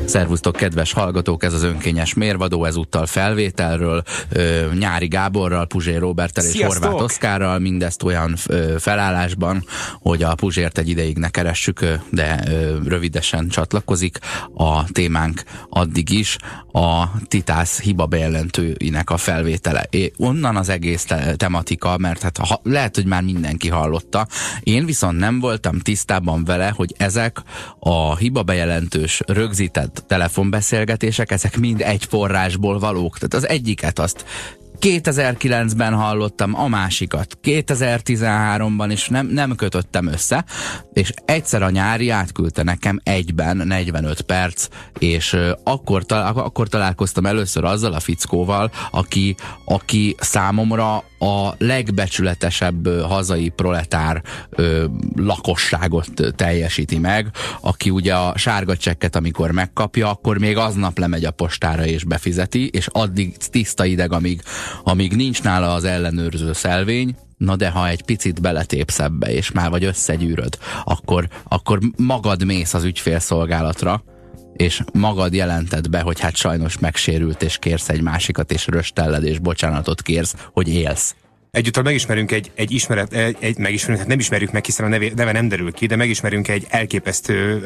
Szervusztok, kedves hallgatók, ez az önkényes mérvadó, ezúttal felvételről, Nyári Gáborral, Puzsér Róberttel és Horváth Oszkárral, mindezt olyan felállásban, hogy a Puzsért egy ideig ne keressük, de rövidesen csatlakozik. A témánk addig is a Titász hibabejelentőinek a felvétele. Onnan az egész tematika, mert hát lehet, hogy már mindenki hallotta. Én viszont nem voltam tisztában vele, hogy ezek a hibabejelentős rögzített telefonbeszélgetések, ezek mind egy forrásból valók. Tehát az egyiket azt 2009-ben hallottam, a másikat 2013-ban, és nem kötöttem össze, és egyszer a Nyári átküldte nekem egyben 45 perc, és akkor találkoztam először azzal a fickóval, aki számomra a legbecsületesebb hazai proletár lakosságot teljesíti meg, aki ugye a sárga csekket, amikor megkapja, akkor még aznap lemegy a postára és befizeti, és addig tiszta ideg, amíg nincs nála az ellenőrző szelvény. Na de ha egy picit beletépsz ebbe, és már vagy összegyűröd, akkor magad mész az ügyfélszolgálatra, és magad jelented be, hogy hát sajnos megsérült, és kérsz egy másikat, és röstelled, és bocsánatot kérsz, hogy élsz. Egyúttal megismerünk megismerünk, hát nem ismerjük meg, hiszen a neve nem derül ki, de megismerünk egy elképesztő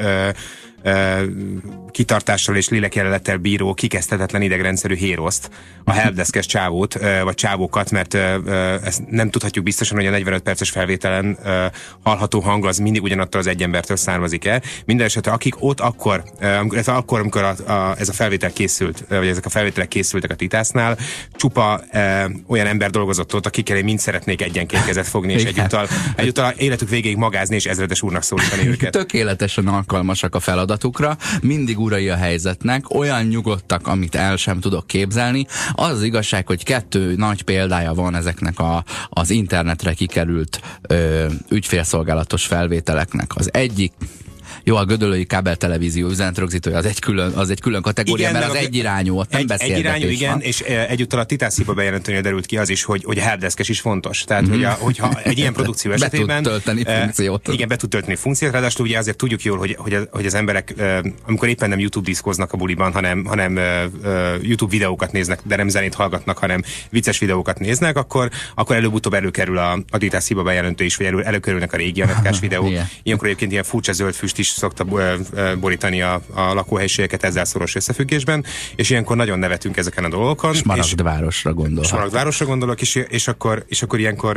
kitartással és lélekjelenlettel bíró, kikezdhetetlen idegrendszerű héroszt, a helpdeskes csávót, vagy csávókat, mert ezt nem tudhatjuk biztosan, hogy a 45 perces felvételen hallható hang az mindig ugyanattól az egy embertől származik-e. Mindenesetre akik ott akkor, amikor ez a felvétel készült, vagy ezek a felvételek készültek a Titásznál, csupa olyan ember dolgozott ott, akikkel én mind szeretnék egyenként kezet fogni, és egyúttal életük végéig magázni, és ezredes úrnak szólítani őket. Tökéletesen alkalmasak a feladatukra, mindig urai a helyzetnek, olyan nyugodtak, amit el sem tudok képzelni. Az igazság, hogy 2 nagy példája van ezeknek az internetre kikerült ügyfélszolgálatos felvételeknek. Az egyik, jó, a gödöllői kábeltelevízió üzenetrögzítője az egy külön kategória, igen, mert az egyirányú, ott nem beszélgetés egyirányú, igen, van. És egyúttal a Titász hiba bejelentőnél derült ki az is, hogy a helpdeskes is fontos. Tehát, hogyha egy ilyen produkció esetében be tud tölteni funkciót. Igen, be tud tölteni funkciót, ráadásul ugye azért tudjuk jól, hogy az emberek, amikor éppen nem YouTube diszkoznak a buliban, hanem YouTube videókat néznek, de nem zenét hallgatnak, hanem vicces videókat néznek, akkor előbb-utóbb előkerül a Titász hiba bejelentő is, vagy előkerülnek a régi Anetkás videók. Ilyenkor egyébként ilyen furcsa zöld füst is szokta borítani a lakóhelyiségeket ezzel szoros összefüggésben, és ilyenkor nagyon nevetünk ezeken a dolgokon. Smaragdvárosra gondolok. Smaragdvárosra gondolok, és akkor ilyenkor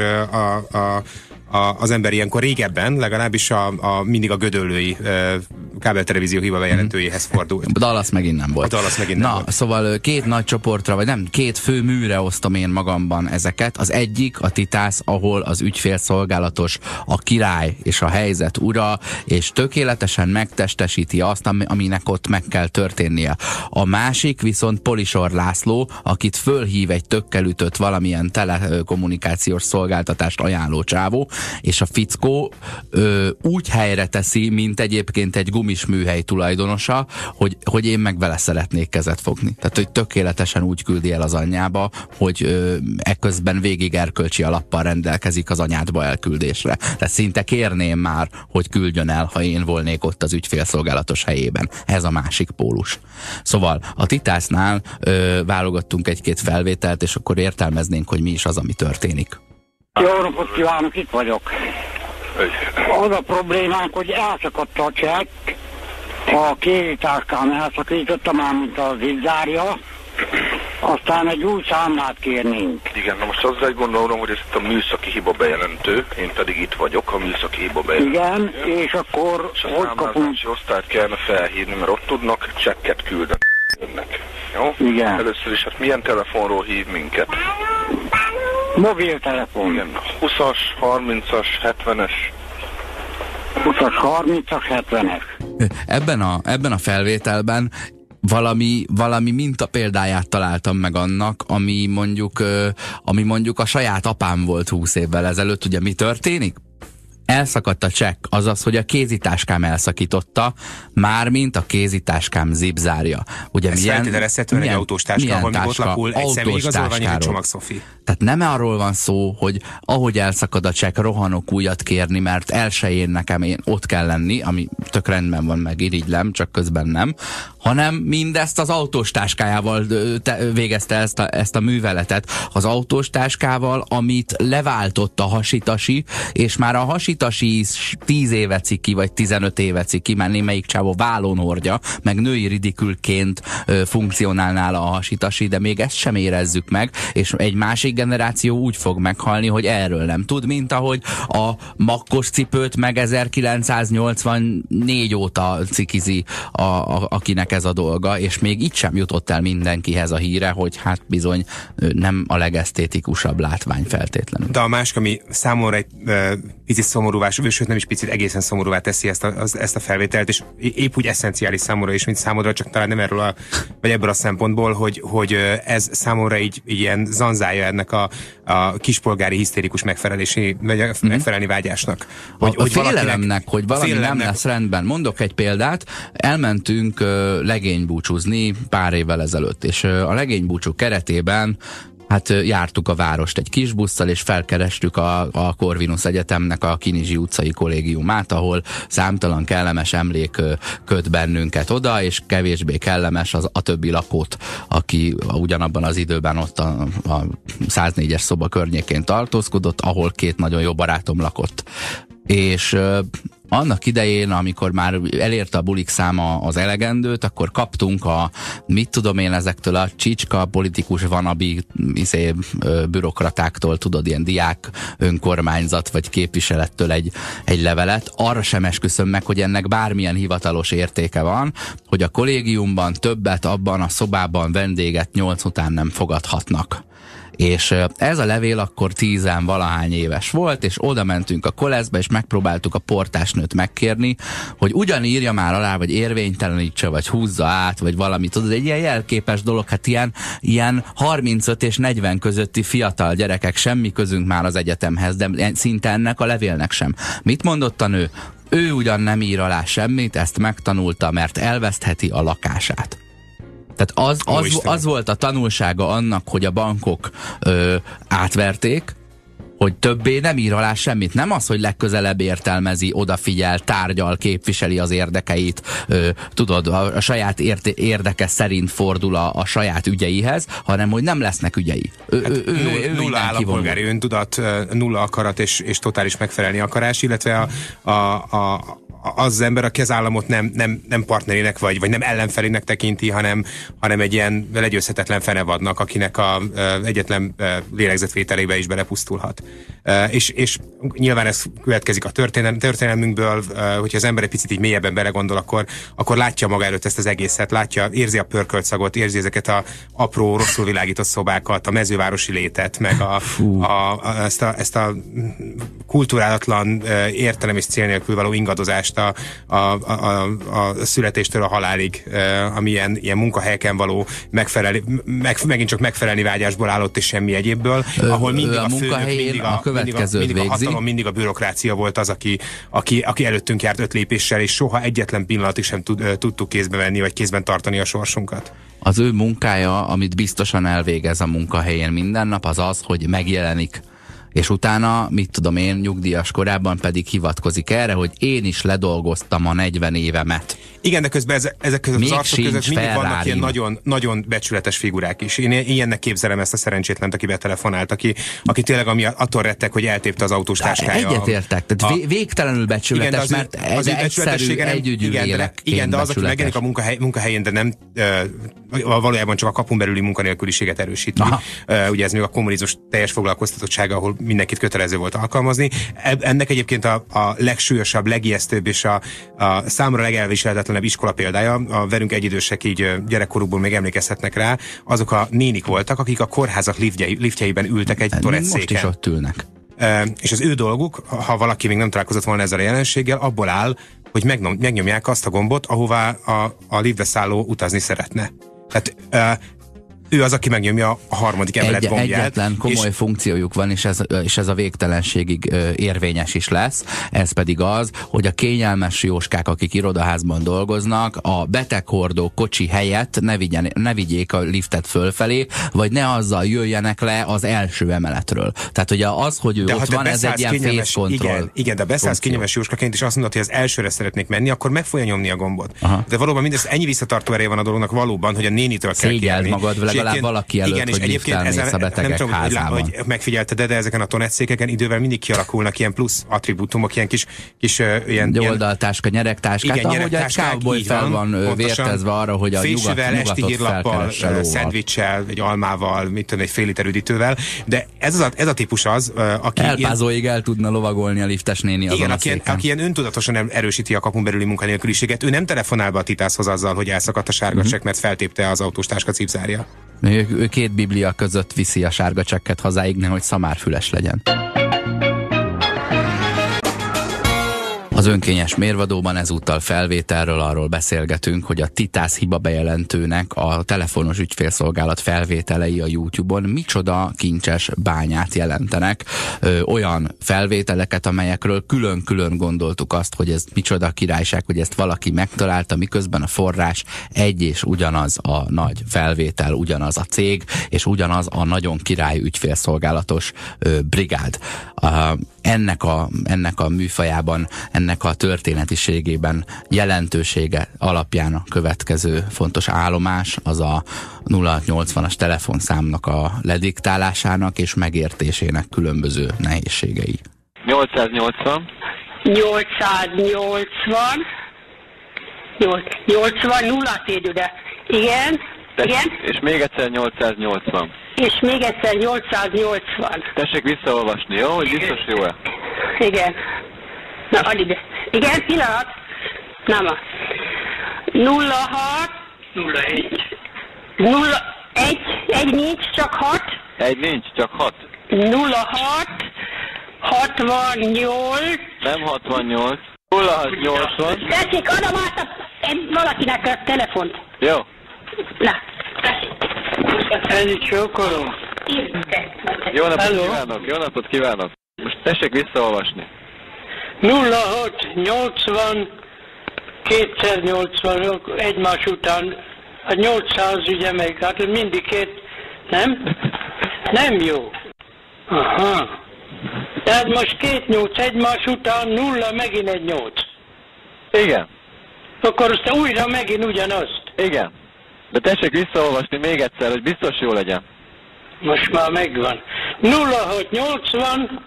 az ember ilyenkor régebben legalábbis mindig a gödöllői kábeltelevízió hiba bejelentőjéhez fordult. Dallas megint nem volt. Volt. Szóval 2 nagy csoportra, vagy nem, 2 fő műre osztom én magamban ezeket. Az egyik a Titász, ahol az ügyfélszolgálatos a király és a helyzet ura, és tökéletesen megtestesíti azt, aminek ott meg kell történnie. A másik viszont Polisor László, akit fölhív egy tökkel ütött valamilyen telekommunikációs szolgáltatást ajánló csávó, és a fickó úgy helyre teszi, mint egyébként egy gumis műhely tulajdonosa, hogy én meg vele szeretnék kezet fogni. Tehát, hogy tökéletesen úgy küldi el az anyjába, hogy ekközben végig erkölcsi alappal rendelkezik az anyádba elküldésre. Tehát szinte kérném már, hogy küldjön el, ha én volnék ott az ügyfélszolgálatos helyében. Ez a másik pólus. Szóval a Titásznál válogattunk 1-2 felvételt, és akkor értelmeznénk, hogy mi is az, ami történik. Jó napot kívánok, itt vagyok. Az a problémánk, hogy elszakadt a csekk, a kézitáskám elszakította, már mint az zárja, aztán egy új számlát kérnénk. Igen, na most azzal gondolom, hogy ez itt a műszaki hiba bejelentő, én pedig itt vagyok, a műszaki hiba bejelentő. Igen, és akkor és hogy kapunk? És osztályt kellene felhívni, mert ott tudnak csekket küldeni önnek. Jó? Igen. Először is, hát milyen telefonról hív minket? Mobiltelefon. Igen, 20-as, 30-as, 70-es. 20-as, 30-as, 70-es. Ebben a felvételben valami mintapéldáját találtam meg annak, ami mondjuk a saját apám volt 20 évvel ezelőtt. Ugye mi történik? Elszakadt a csekk, azaz, hogy a kézitáskám elszakította, mármint a kézitáskám zipzárja. Ugye ez feltételezhetően egy autós táska, ahol ott lakul egy személyigazolvány, egy csomagszofi. Tehát nem arról van szó, hogy ahogy elszakad a csekk, rohanok újat kérni, mert elsőjén nekem ott kell lenni, ami tök rendben van, meg irigylem, csak közben nem, hanem mindezt az autós táskájával végezte ezt a műveletet. Az autós táskával, amit leváltott a Hashitashi, és már a Hashitashi 10 éve ciki, vagy 15 éve ciki, már némelyik csávó vállón hordja, meg női ridikülként funkcionál nála a Hashitashi, de még ezt sem érezzük meg, és egy másik generáció úgy fog meghalni, hogy erről nem tud, mint ahogy a makkos cipőt meg 1984 óta cikizi akinek ez a dolga, és még itt sem jutott el mindenkihez a híre, hogy hát bizony nem a legesztétikusabb látvány feltétlenül. De a másik, ami számomra egy picit szomorúvá, sőt nem is picit, egészen szomorúvá teszi ezt a felvételt, és épp úgy eszenciális számomra is, mint számodra, csak talán nem erről vagy ebből a szempontból, hogy ez számomra így ilyen zanzája ennek a kispolgári hisztérikus megfelelni vágyásnak. Hogy félelemnek, hogy valami nem lesz rendben. Mondok egy példát, elmentünk legénybúcsúzni pár évvel ezelőtt, és a legénybúcsú keretében hát jártuk a várost egy kis busszal, és felkerestük a Corvinus Egyetemnek a Kinizsi utcai kollégiumát, ahol számtalan kellemes emlék köt bennünket oda, és kevésbé kellemes a többi lakót, aki ugyanabban az időben ott a 104-es szoba környékén tartózkodott, ahol 2 nagyon jó barátom lakott. És annak idején, amikor már elérte a bulik száma az elegendőt, akkor kaptunk mit tudom én, ezektől a csicska politikus vanabi bürokratáktól, tudod, ilyen diák önkormányzat vagy képviselettől egy levelet. Arra sem esküszöm meg, hogy ennek bármilyen hivatalos értéke van, hogy a kollégiumban többet abban a szobában vendéget 8 után nem fogadhatnak. És ez a levél akkor 10-valahány éves volt, és oda mentünk a koleszbe, és megpróbáltuk a portásnőt megkérni, hogy ugyan írja már alá, vagy érvénytelenítse, vagy húzza át, vagy valami, tudod, egy ilyen jelképes dolog, hát ilyen 35 és 40 közötti fiatal gyerekek, semmi közünk már az egyetemhez, de szinte ennek a levélnek sem. Mit mondott a nő? Ő ugyan nem ír alá semmit, ezt megtanulta, mert elvesztheti a lakását. Tehát az volt a tanulsága annak, hogy a bankok átverték, hogy többé nem ír alá semmit. Nem az, hogy legközelebb értelmezi, odafigyel, tárgyal, képviseli az érdekeit, tudod, a saját érdeke szerint fordul a saját ügyeihez, hanem hogy nem lesznek ügyei. Nulla állampolgári öntudat, nulla akarat és totális megfelelni akarás, illetve az ember, aki az államot nem partnerének vagy nem ellenfelének tekinti, hanem egy ilyen legyőzhetetlen fenevadnak, akinek egyetlen lélegzetvételébe is belepusztulhat. És nyilván ez következik a történelmünkből, hogyha az ember egy picit így mélyebben belegondol, akkor látja maga előtt ezt az egészet, érzi a pörkölt szagot, érzi ezeket a apró, rosszul világított szobákat, a mezővárosi létet, meg ezt a kulturálatlan értelem és cél nélkül való ingadozást a születéstől a halálig, ami ilyen munkahelyeken való megint csak megfelelni vágyásból állott és semmi egyébből, ahol mindig a főnök, mindig a hatalom, mindig a bürokrácia volt az, aki előttünk járt 5 lépéssel, és soha egyetlen pillanatig sem tudtuk kézbe venni, vagy kézben tartani a sorsunkat. Az ő munkája, amit biztosan elvégez a munkahelyén minden nap, az, hogy megjelenik. És utána, mit tudom én, nyugdíjas korában pedig hivatkozik erre, hogy én is ledolgoztam a 40 évemet. Igen, de közben ezek között az arcok között mindig vannak ilyen nagyon, nagyon becsületes figurák is. Én ilyennek képzelem ezt a szerencsétlent, aki betelefonált, aki tényleg attól rettek, hogy eltépte az autós táskája. Egyetértek, tehát végtelenül becsületes, igen, mert ez egyszerű, együgyű lélekként. Igen, de az, aki megjelenik a munkahelyén, de nem valójában csak a kapun belüli munkanélküliséget erősíti. Ugye ez még a kommunizmus teljes foglalkoztatottsága, ahol mindenkit kötelező volt alkalmazni. Ennek egyébként a legsúlyosabb, legijesztőbb és a számra legelviselhetetlenebb iskola példája, a velünk egyidősek így gyerekkorukból még emlékezhetnek rá, azok a nénik voltak, akik a kórházak liftjeiben ültek egy torettszéken. Most is ott ülnek. És az ő dolguk, ha valaki még nem találkozott volna ezzel a jelenséggel, abból áll, hogy megnyomják azt a gombot, ahová a liftbe szálló utazni szeretne. Tehát ő az, aki megnyomja a harmadik emelet gombját. Egyetlen komoly funkciójuk van, és ez a végtelenségig érvényes is lesz. Ez pedig az, hogy a kényelmes jóskák, akik irodaházban dolgoznak, a beteghordó kocsi helyett ne vigyék a liftet fölfelé, vagy ne azzal jöjjenek le az első emeletről. Tehát ugye az, hogy ő de ott van, ez egy ilyen face control. Igen, de beszállsz kényelmes jóskaként, és azt mondod, hogy az elsőre szeretnék menni, akkor meg fogja nyomni a gombot. Aha. De valóban mindez ennyi visszatartó ereje van a dolognak valóban, hogy a nénitől kell kérni. Magad legalább valaki előtt, igen, hogy lifttel mész a betegek nem házában. Hogy megfigyelted, de ezeken a tonetszékeken idővel mindig kialakulnak ilyen plusz attribútumok, ilyen kis ilyen oldaltáska, nyeregtáskát, igen, ahogy egy cowboy fel van vértezve arra, hogy a nyugatot felkeresse szendvicssel, egy almával, mit tudom, egy fél liter üdítővel, de ez a típus az, aki elpázóig el tudna lovagolni a liftes néni azon a széken. Aki ilyen öntudatosan erősíti a kapun belüli munkanélküliséget, ő nem telefonál be a titászhoz azzal, hogy elszakadt a sárga csekk, mert feltépte az autós táska cipzárja. Ő két biblia között viszi a sárga csekket hazáig, nehogy szamárfüles legyen. Az önkényes mérvadóban ezúttal felvételről arról beszélgetünk, hogy a Titász hiba bejelentőnek a telefonos ügyfélszolgálat felvételei a YouTube-on micsoda kincses bányát jelentenek. Olyan felvételeket, amelyekről külön-külön gondoltuk azt, hogy ez micsoda királyság, hogy ezt valaki megtalálta, miközben a forrás egy és ugyanaz a nagy felvétel, ugyanaz a cég, és ugyanaz a nagyon király ügyfélszolgálatos brigád. Ennek a műfajában, ennek a történetiségében jelentősége alapján a következő fontos állomás az a 0680-as telefonszámnak a lediktálásának és megértésének különböző nehézségei. 880 0 tér ide. Igen. Igen. És még egyszer 880. És még egyszer 880. Tessék visszaolvasni, jó? Hogy biztos jó-e? Igen. Na, add ide. Igen, pillanat. Nem a. 06 1 nincs, csak 6. 1 nincs, csak 6. 06 68. Nem 68. 0680. Tessék, adom át valakinek a telefont. Jó. Na, tessék. Ennyit csókolom. Jó napot kívánok, jó napot kívánok. Most tessék visszaolvasni. 06 80 280 egymás után. A 800 ugye meg, hát mindig két, nem? Nem jó. Aha. Tehát most 2 8 egymás után 0, megint egy 8. Igen. Akkor azt újra megint ugyanazt. Igen. De tessék visszaolvasni még egyszer, hogy biztos jó legyen. Most már megvan. 06 80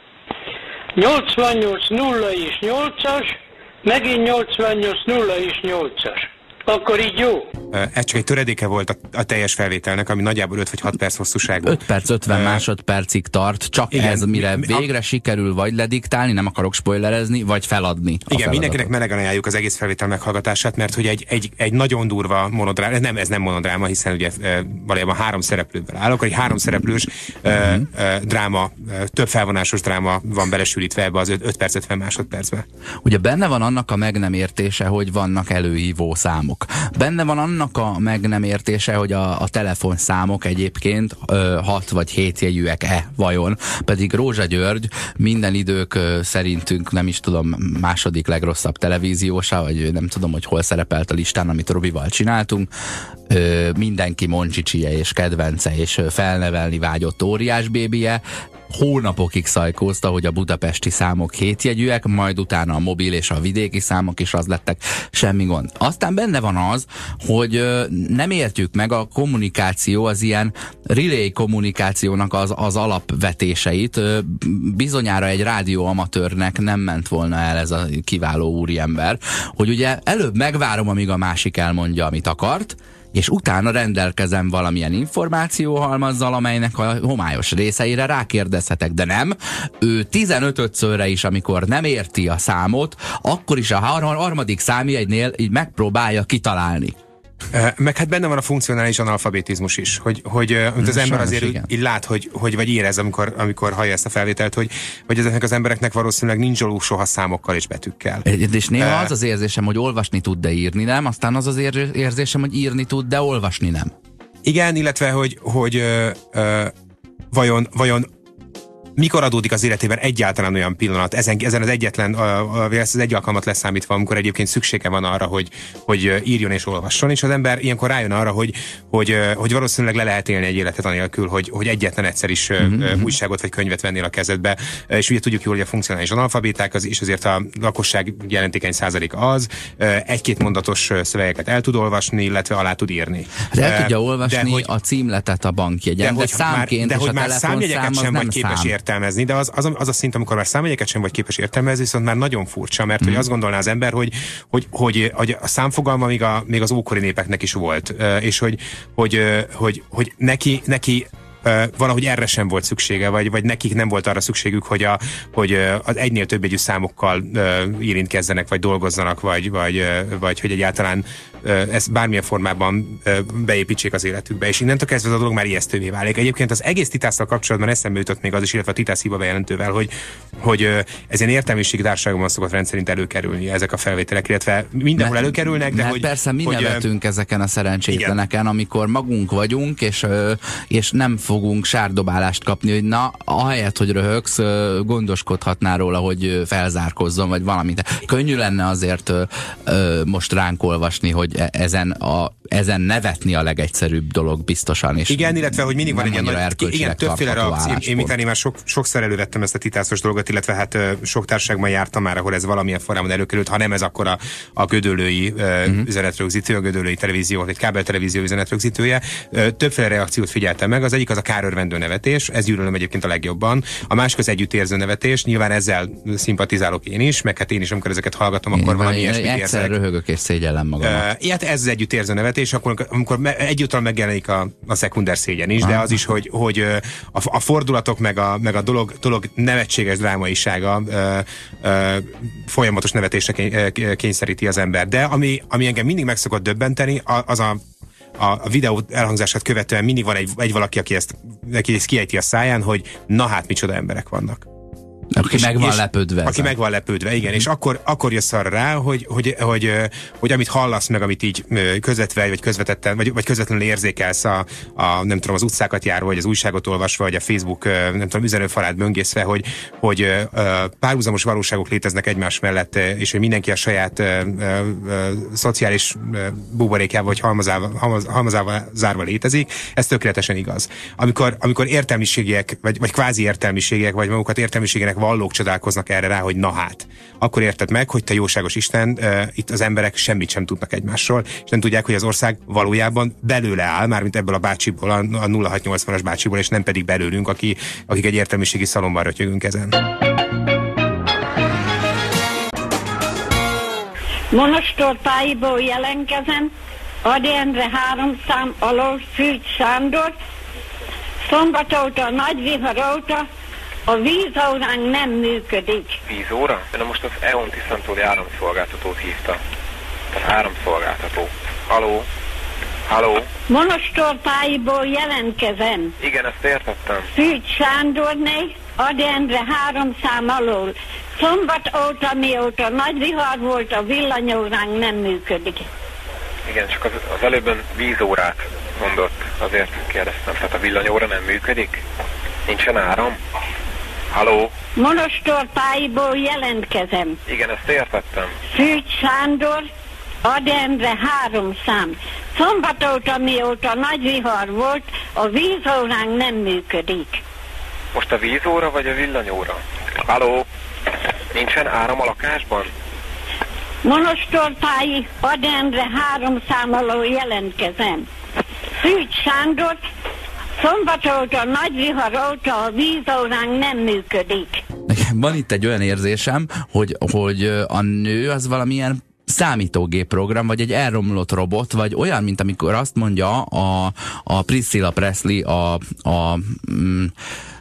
88 0 és 8-as, megint 88 0 és 8-as. Akkor így jó. Ez csak egy töredéke volt a teljes felvételnek, ami nagyjából 5 vagy 6 perc hosszúságú. 5 perc 50 másodpercig tart, csak igen, ez mire végre sikerül vagy lediktálni, nem akarok spoilerezni, vagy feladni. Igen, feladatot. Mindenkinek melegen ajánljuk az egész felvétel meghallgatását, mert hogy egy nagyon durva monodráma, ez nem monodráma, hiszen ugye valójában 3 szereplőből áll, akkor egy 3 szereplős dráma, több felvonásos dráma van belesülítve ebbe az 5 perc 50 másodpercbe. Ugye benne van annak a meg nem értése, hogy vannak előhívó számok. Benne van annak a meg nem értése, hogy a telefonszámok egyébként 6 vagy 7 jegyűek-e vajon. Pedig Rózsa György minden idők szerintünk, nem is tudom, második legrosszabb televíziósa, vagy nem tudom, hogy hol szerepelt a listán, amit Robival csináltunk. Mindenki Moncsicsie és kedvence, és felnevelni vágyott óriás bébije. Hónapokig szajkózta, hogy a budapesti számok 7 jegyűek, majd utána a mobil és a vidéki számok is az lettek, semmi gond. Aztán benne van az, hogy nem értjük meg a kommunikáció, az ilyen relay kommunikációnak az alapvetéseit. Bizonyára egy rádióamatőrnek nem ment volna el ez a kiváló úriember, hogy ugye előbb megvárom, amíg a másik elmondja, amit akart, és utána rendelkezem valamilyen információhalmazzal, amelynek a homályos részeire rákérdezhetek, de nem. Ő 15-szörre is, amikor nem érti a számot, akkor is a harmadik számjegynél így megpróbálja kitalálni. Meg hát benne van a funkcionális analfabetizmus is, hogy az ember azért így lát, hogy vagy érez, amikor hallja ezt a felvételt, hogy ezeknek az embereknek valószínűleg nincs dolguk soha számokkal és betűkkel. És néha az érzésem, hogy olvasni tud, de írni nem, aztán az érzésem, hogy írni tud, de olvasni nem. Igen, illetve, hogy vajon mikor adódik az életében egyáltalán olyan pillanat, ezen az egyetlen, ez az egy alkalmat leszámítva, amikor egyébként szüksége van arra, hogy írjon és olvasson, és az ember ilyenkor rájön arra, hogy valószínűleg le lehet élni egy életet anélkül, hogy egyetlen egyszer is újságot vagy könyvet vennél a kezedbe, és ugye tudjuk jól, hogy a funkcionális analfabéták, és azért a lakosság jelentékeny százalék az, egy-két mondatos szövegeket el tud olvasni, illetve alá tud írni. Hát el tudja olvasni a címletet a bankjegyen, de számként és a telefonszám az nem szám. De az a szint, amikor már számjegyeket sem vagy képes értelmezni, viszont már nagyon furcsa, mert hogy azt gondolná az ember, hogy a számfogalma még az ókori népeknek is volt, és hogy neki valahogy erre sem volt szüksége, vagy nekik nem volt arra szükségük, hogy az egynél több jegyű számokkal érintkezzenek, vagy dolgozzanak, vagy hogy egyáltalán ezt bármilyen formában beépítsék az életükbe. És innentől kezdve a dolog már ijesztővé válik. Egyébként az egész Titásszal kapcsolatban eszembe jutott még az is, illetve a Titász hiba bejelentővel, hogy ez ilyen értelmiségi társaságban szokott rendszerint előkerülni ezek a felvételek, illetve mindenhol előkerülnek, de hogy... Persze mi nevetünk ezeken a szerencsétleneken, amikor magunk vagyunk, és nem fogunk sárdobálást kapni, hogy na, ahelyett, hogy röhögsz, gondoskodhatnál róla, hogy felzárkozzon, vagy valamit. Könnyű lenne azért most ránk olvasni, hogy ezen nevetni a legegyszerűbb dolog biztosan. És igen, illetve, hogy mindig van egy ilyen többféle reakció. Én miután már sokszor elővettem ezt a titászos dolgot, illetve hát sok társaságban jártam már, ahol ez valamilyen formában előkerült, ha nem ez akkor a gödöllői üzenetrögzítő, a gödöllői televízió, vagy kábeltelevízió üzenetrögzítője. Többféle reakciót figyeltem meg. Az egyik az a kárörvendő nevetés, ez gyűlölöm egyébként a legjobban. A másik az együttérző nevetés, nyilván ezzel szimpatizálok én is, meg hát én is, amikor ezeket hallgatom, akkor valami ilyesmit érzek. Egyszer röhögök és szégyellem magamat. Ez az együttérző nevetés, amikor egyúttal megjelenik a szekunder szégyen is, de az is, hogy a fordulatok meg a dolog nevetséges drámaisága folyamatos nevetésre kényszeríti az ember. De ami engem mindig meg szokott döbbenteni, az a videó elhangzását követően mindig van egy valaki, aki ezt kiejti a száján, hogy na hát micsoda emberek vannak. Aki meg van lepődve. Aki meg van lepődve, igen. És akkor jössz arra rá, hogy amit hallasz meg, amit így közvetve, vagy közvetetten, vagy közvetlenül érzékelsz nem tudom, az utcákat járva, vagy az újságot olvasva, vagy a Facebook, nem tudom, üzenőfalát böngészve, hogy párhuzamos valóságok léteznek egymás mellett, és hogy mindenki a saját szociális buborékjával, vagy halmazával zárva létezik, ez tökéletesen igaz. Amikor értelmiségiek, vagy kvázi értelmiségiek, vagy magukat értelmiségének vallók csodálkoznak erre rá, hogy na hát, akkor érted meg, hogy te jóságos Isten, itt az emberek semmit sem tudnak egymásról, és nem tudják, hogy az ország valójában belőle áll, mármint ebből a bácsiból, a 0680-as bácsiból, és nem pedig belőlünk, akik egy értelmiségi szalomban rötyögünk ezen. Monostorpályiból jelentkezem, Ady Endre 3 szám alól, Szűcs Sándor, szombat óta, nagy vihar óta, a vízóránk nem működik. Vízóra? De most az EON Tisztántóli áramszolgáltatót hívta. Az áramszolgáltató. Haló? Haló? Monostorpályiból jelentkezem. Igen, ezt értettem. Szűcs Sándorné, Ady Endre 3 szám alól. Szombat óta, mióta nagy vihar volt, a villanyóránk nem működik. Igen, csak az előbben vízórát mondott, azért kérdeztem. Tehát a villanyóra nem működik? Nincsen áram? Haló? Monostorpályiból jelentkezem. Igen, ezt értettem. Szűcs Sándor, Ady Endre 3 szám. Szombat óta, mióta nagy vihar volt, a vízóránk nem működik. Most a vízóra vagy a villanyóra? Haló? Nincsen áram a lakásban? Monostorpályi, Ady Endre 3 szám alól jelentkezem. Szűcs Sándor, szombat óta, nagy vihar óta a vízóránk nem működik. Van itt egy olyan érzésem, hogy a nő az valamilyen számítógép program, vagy egy elromlott robot, vagy olyan, mint amikor azt mondja a Priscilla Presley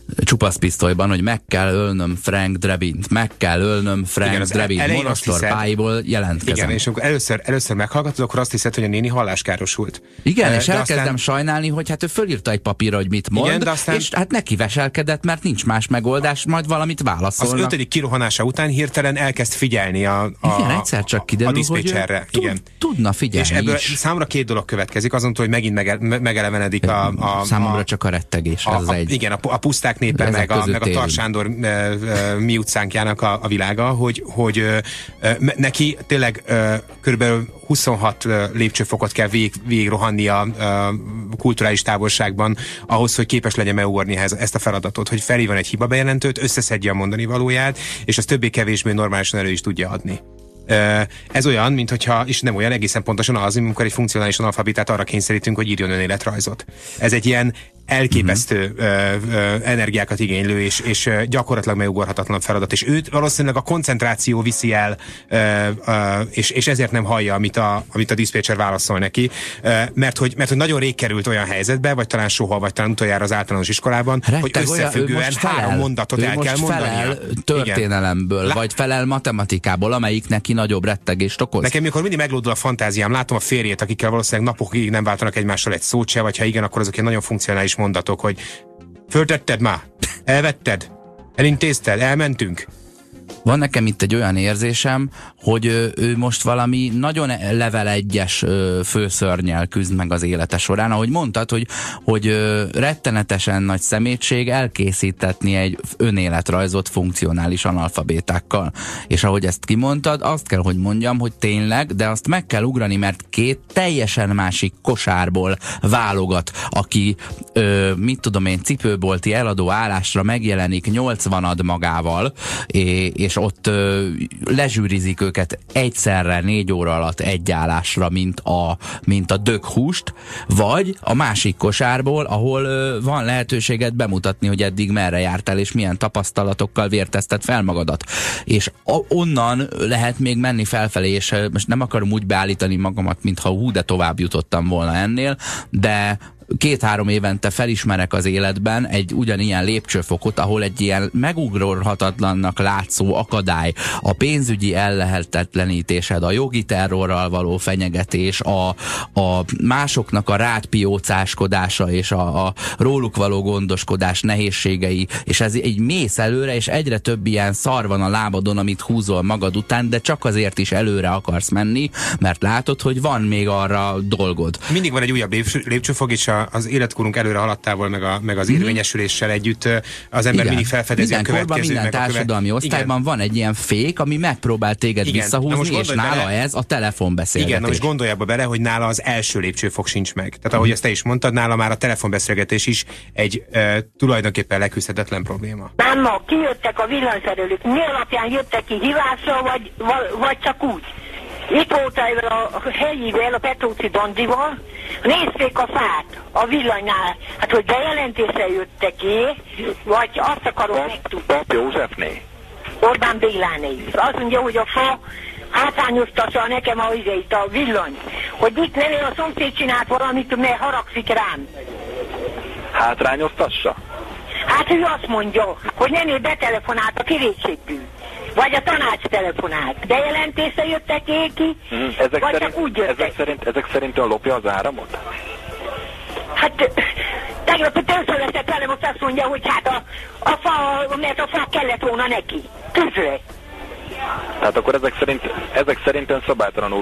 csupaszpisztolyban, hogy meg kell ölnöm Frank Drebint, meg kell ölnöm Frank Drebint, Monostorpályból jelentkezem. Igen, és amikor először meghallgatod, akkor azt hiszed, hogy a néni halláskárosult. Igen, és elkezdem sajnálni, hogy hát ő fölírta egy papírra, hogy mit mond, igen, aztán... és hát neki veselkedett, mert nincs más megoldás, majd valamit válaszolnak. Az 5. kirohanása után hirtelen elkezd figyelni igen, egyszer csak kiderül, hogy tudna figyelni. És ebből számomra 2 dolog következik, azonban, hogy megint megelevenedik számomra csak a rettegés, ez egy. Igen, a puszták népe, meg a Tar Sándor mi utcánkjának a világa, hogy neki tényleg körülbelül 26 lépcsőfokot kell végig rohanni a kulturális távolságban ahhoz, hogy képes legyen megugorni ezt a feladatot, hogy felhívjon egy hibabejelentőt, összeszedje a mondani valóját, és az többé-kevésbé normálisan elő is tudja adni. Ez olyan, mintha, és nem olyan, egészen pontosan az, amikor egy funkcionális analfabetát arra kényszerítünk, hogy írjon önéletrajzot. Ez egy ilyen elképesztő energiákat igénylő, és gyakorlatilag megugorhatatlan feladat. És őt valószínűleg a koncentráció viszi el, és ezért nem hallja, amit a diszpécser válaszol neki, mert hogy nagyon rég került olyan helyzetbe, vagy talán soha, vagy talán utoljára az általános iskolában, hogy összefüggően 3 mondatot el kell mondania. Felel történelemből, igen. Vagy felel matematikából, amelyik neki nagyobb rettegést okoz. Nekem mikor mindig meglódul a fantáziám, látom a férjét, akikkel valószínűleg napokig nem váltanak egymással egy szót se, vagy ha igen, akkor azok nagyon funkcionális mondatok, hogy föltetted már, elvetted, elintézted, elmentünk. Van nekem itt egy olyan érzésem, hogy ő most valami nagyon level 1-es főszörnnyel küzd meg az élete során. Ahogy mondtad, hogy rettenetesen nagy szemétség elkészítetni egy önéletrajzot funkcionális analfabétákkal. És ahogy ezt kimondtad, azt kell, hogy mondjam, hogy tényleg, de azt meg kell ugrani, mert 2 teljesen másik kosárból válogat, aki mit tudom én, cipőbolti eladó állásra megjelenik, 80 ad magával, és ott lezsűrizik őket egyszerre 4 óra alatt egy állásra, mint a döghúst, vagy a másik kosárból, ahol van lehetőséged bemutatni, hogy eddig merre jártál, és milyen tapasztalatokkal vértezted fel magadat. És onnan lehet még menni felfelé, és most nem akarom úgy beállítani magamat, mintha de tovább jutottam volna ennél, de 2-3 évente felismerek az életben egy ugyanilyen lépcsőfokot, ahol egy ilyen megugorhatatlannak látszó akadály, a pénzügyi ellehetetlenítésed, a jogi terrorral való fenyegetés, a másoknak a rádpiócáskodása és a róluk való gondoskodás nehézségei, és ez egy mész előre, és egyre több ilyen szar van a lábadon, amit húzol magad után, de csak azért is előre akarsz menni, mert látod, hogy van még arra dolgod. Mindig van egy újabb lépcsőfok, és az életkorunk előre haladtával, meg az érvényesüléssel együtt az ember mindig felfedezi a következő. Minden társadalmi osztályban van egy ilyen fék, ami megpróbál téged visszahúzni, és nála ez a telefonbeszélgetés. Igen, na most gondolj abba bele, hogy nála az első lépcsőfok sincs meg. Tehát ahogy ezt te is mondtad, nála már a telefonbeszélgetés is egy tulajdonképpen leküzdhetetlen probléma. Máma, kijöttek a villanyszerelők? Mi alapján jöttek ki, hívásra, vagy csak úgy? Itt volt a helyivel, a Petróci Dandival, nézték a fát a villanynál. Hát, hogy bejelentésre jöttek ki, vagy azt akarom megtudni. Pap Józsefné? Orbán Béláné. Azt mondja, hogy a fa hátrányoztassa nekem a villany. Hogy itt nem a szomszéd csinált valamit, mert haragszik rám. Hátrányoztassa? Hát ő azt mondja, hogy nem betelefonált a kirétségű. Vagy a tanács telefonált. De jelentésre jöttek ki, vagy csak úgy jöttek. Ezek szerint ön lopja az áramot? Hát tegnap többször leszett velem, most azt mondja, hogy hát mert a fa kellett volna neki. Közre. Tehát akkor ezek szerint ön szabálytalanul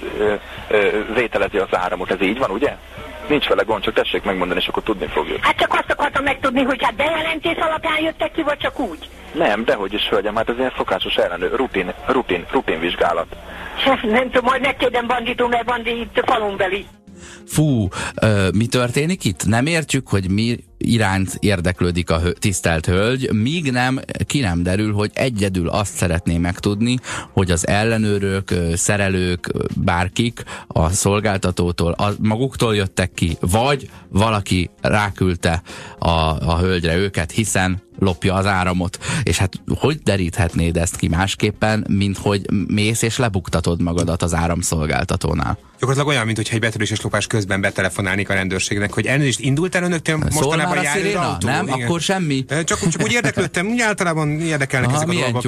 vételezi az áramot. Ez így van, ugye? Nincs vele gond, csak tessék megmondani, és akkor tudni fogjuk. Hát csak azt akartam megtudni, hogy hát bejelentés alapján jöttek ki, vagy csak úgy? Nem, dehogy is, hölgyem, hát ez ilyen szokásos ellenőr, rutin vizsgálat. Nem tudom, majd megkérdem Banditól, mert Bandi itt falunbeli. Fú, mi történik itt? Nem értjük, hogy mi iránt érdeklődik a tisztelt hölgy, míg ki nem derül, hogy egyedül azt szeretné megtudni, hogy az ellenőrök, szerelők, bárkik a szolgáltatótól, maguktól jöttek ki, vagy valaki ráküldte a hölgyre őket, hiszen lopja az áramot. És hát hogy deríthetnéd ezt ki másképpen, mint hogy mész és lebuktatod magadat az áramszolgáltatónál? Gyakorlatilag olyan, mintha egy betöréses lopás közben betelefonálnék a rendőrségnek, hogy elnézést, indult el önöktől mostanában járő autó? Nem? Igen. Akkor semmi? Csak úgy érdeklődtem, úgy általában érdekelnek ezek a dolgok.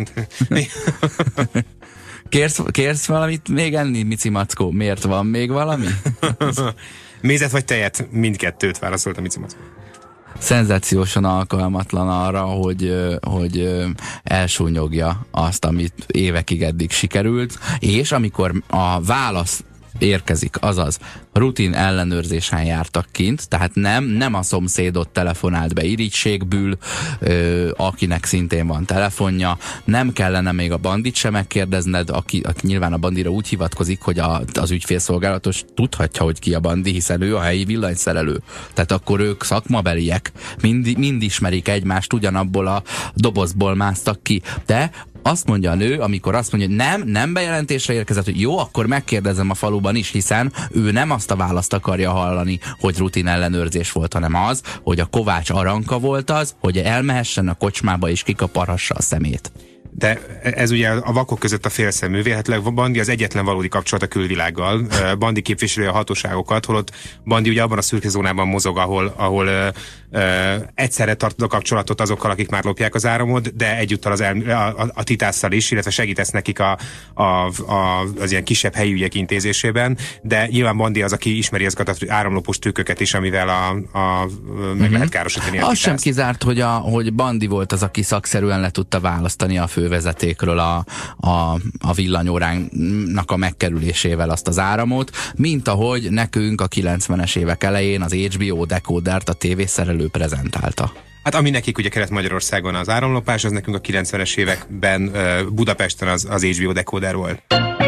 Kérsz valamit még enni, Mici Mackó? Miért van még valami? Mézet vagy tejet? Mindkettőt válaszolt a Mici Mackó. Szenzációsan alkalmatlan arra, hogy elsúnyogja azt, amit évekig eddig sikerült, és amikor a válasz érkezik, azaz rutin ellenőrzésen jártak kint, tehát nem a szomszédot telefonált be irigységből, akinek szintén van telefonja, nem kellene még a bandit sem megkérdezned, aki nyilván a bandira úgy hivatkozik, hogy az ügyfélszolgálatos tudhatja, hogy ki a bandi, hiszen ő a helyi villanyszerelő. Tehát akkor ők szakmabeliek, mind ismerik egymást, ugyanabból a dobozból másztak ki. De azt mondja a nő, amikor azt mondja, hogy nem bejelentésre érkezett, hogy jó, akkor megkérdezem a faluban is, hiszen ő nem azt a választ akarja hallani, hogy rutin ellenőrzés volt, hanem az, hogy a Kovács Aranka volt az, hogy elmehessen a kocsmába és kikaparhassa a szemét. De ez ugye a vakok között a félszemű, véletlenül Bandi az egyetlen valódi kapcsolat a külvilággal. Bandi képviseli a hatóságokat, holott Bandi ugye abban a szürke zónában mozog, ahol egyszerre tartod a kapcsolatot azokkal, akik már lopják az áramot, de egyúttal a titásszal is, illetve segítesz nekik az ilyen kisebb helyi ügyek intézésében, de nyilván Bandi az, aki ismeri ezeket az áramlopós trükköket is, amivel meg lehet károsítani a az sem kizárt, hogy Bandi volt az, aki szakszerűen le tudta választani a fővezetékről a villanyóránnak a megkerülésével azt az áramot, mint ahogy nekünk a 90-es évek elején az HBO dekódert a tévészerelő prezentálta. Hát ami nekik ugye Kelet-Magyarországon az áramlopás, az nekünk a 90-es években Budapesten az HBO dekóder volt.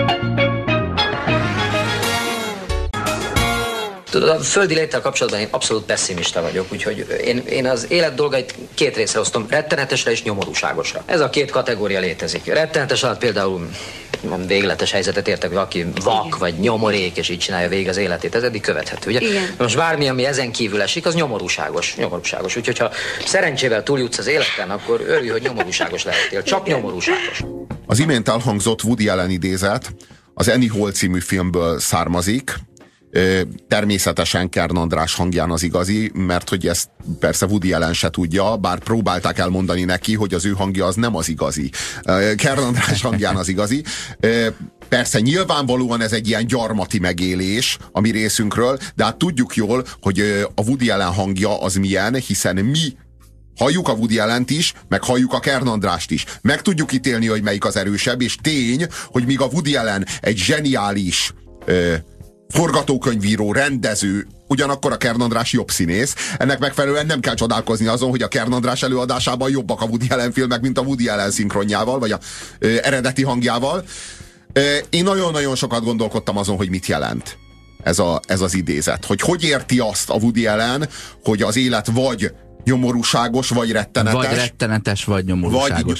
A földi léttel kapcsolatban én abszolút pessimista vagyok, úgyhogy én az élet dolgait két részre osztom, rettenetesre és nyomorúságosra. Ez a két kategória létezik. Rettenetes alatt például végletes helyzetet értek, hogy aki vak vagy nyomorék, és így csinálja végig az életét. Ez eddig követhető, ugye? Most bármi, ami ezen kívül esik, az nyomorúságos. Úgyhogy ha szerencsével túljutsz az életen, akkor örülj, hogy nyomorúságos lehetél. Csak nyomorúságos. Az imént elhangzott Woody Allen idézet az Annie Hall című filmből származik. Természetesen Kern András hangján az igazi, mert hogy ezt persze Woody Allen se tudja, bár próbálták elmondani neki, hogy az ő hangja az nem az igazi. Kern András hangján az igazi. Persze nyilvánvalóan ez egy ilyen gyarmati megélés a mi részünkről, de hát tudjuk jól, hogy a Woody Allen hangja az milyen, hiszen mi halljuk a Woody Allent is, meg halljuk a Kern Andrást is. Meg tudjuk ítélni, hogy melyik az erősebb, és tény, hogy míg a Woody Allen egy zseniális forgatókönyvíró, rendező, ugyanakkor a Kern András jobb színész. Ennek megfelelően nem kell csodálkozni azon, hogy a Kern András előadásában jobbak a Woody Allen filmek, mint a Woody Allen szinkronjával, vagy a eredeti hangjával. Én nagyon-nagyon sokat gondolkodtam azon, hogy mit jelent ez az idézet. Hogy érti azt a Woody Allen, hogy az élet vagy nyomorúságos, vagy rettenetes. Vagy rettenetes, vagy nyomorúságos.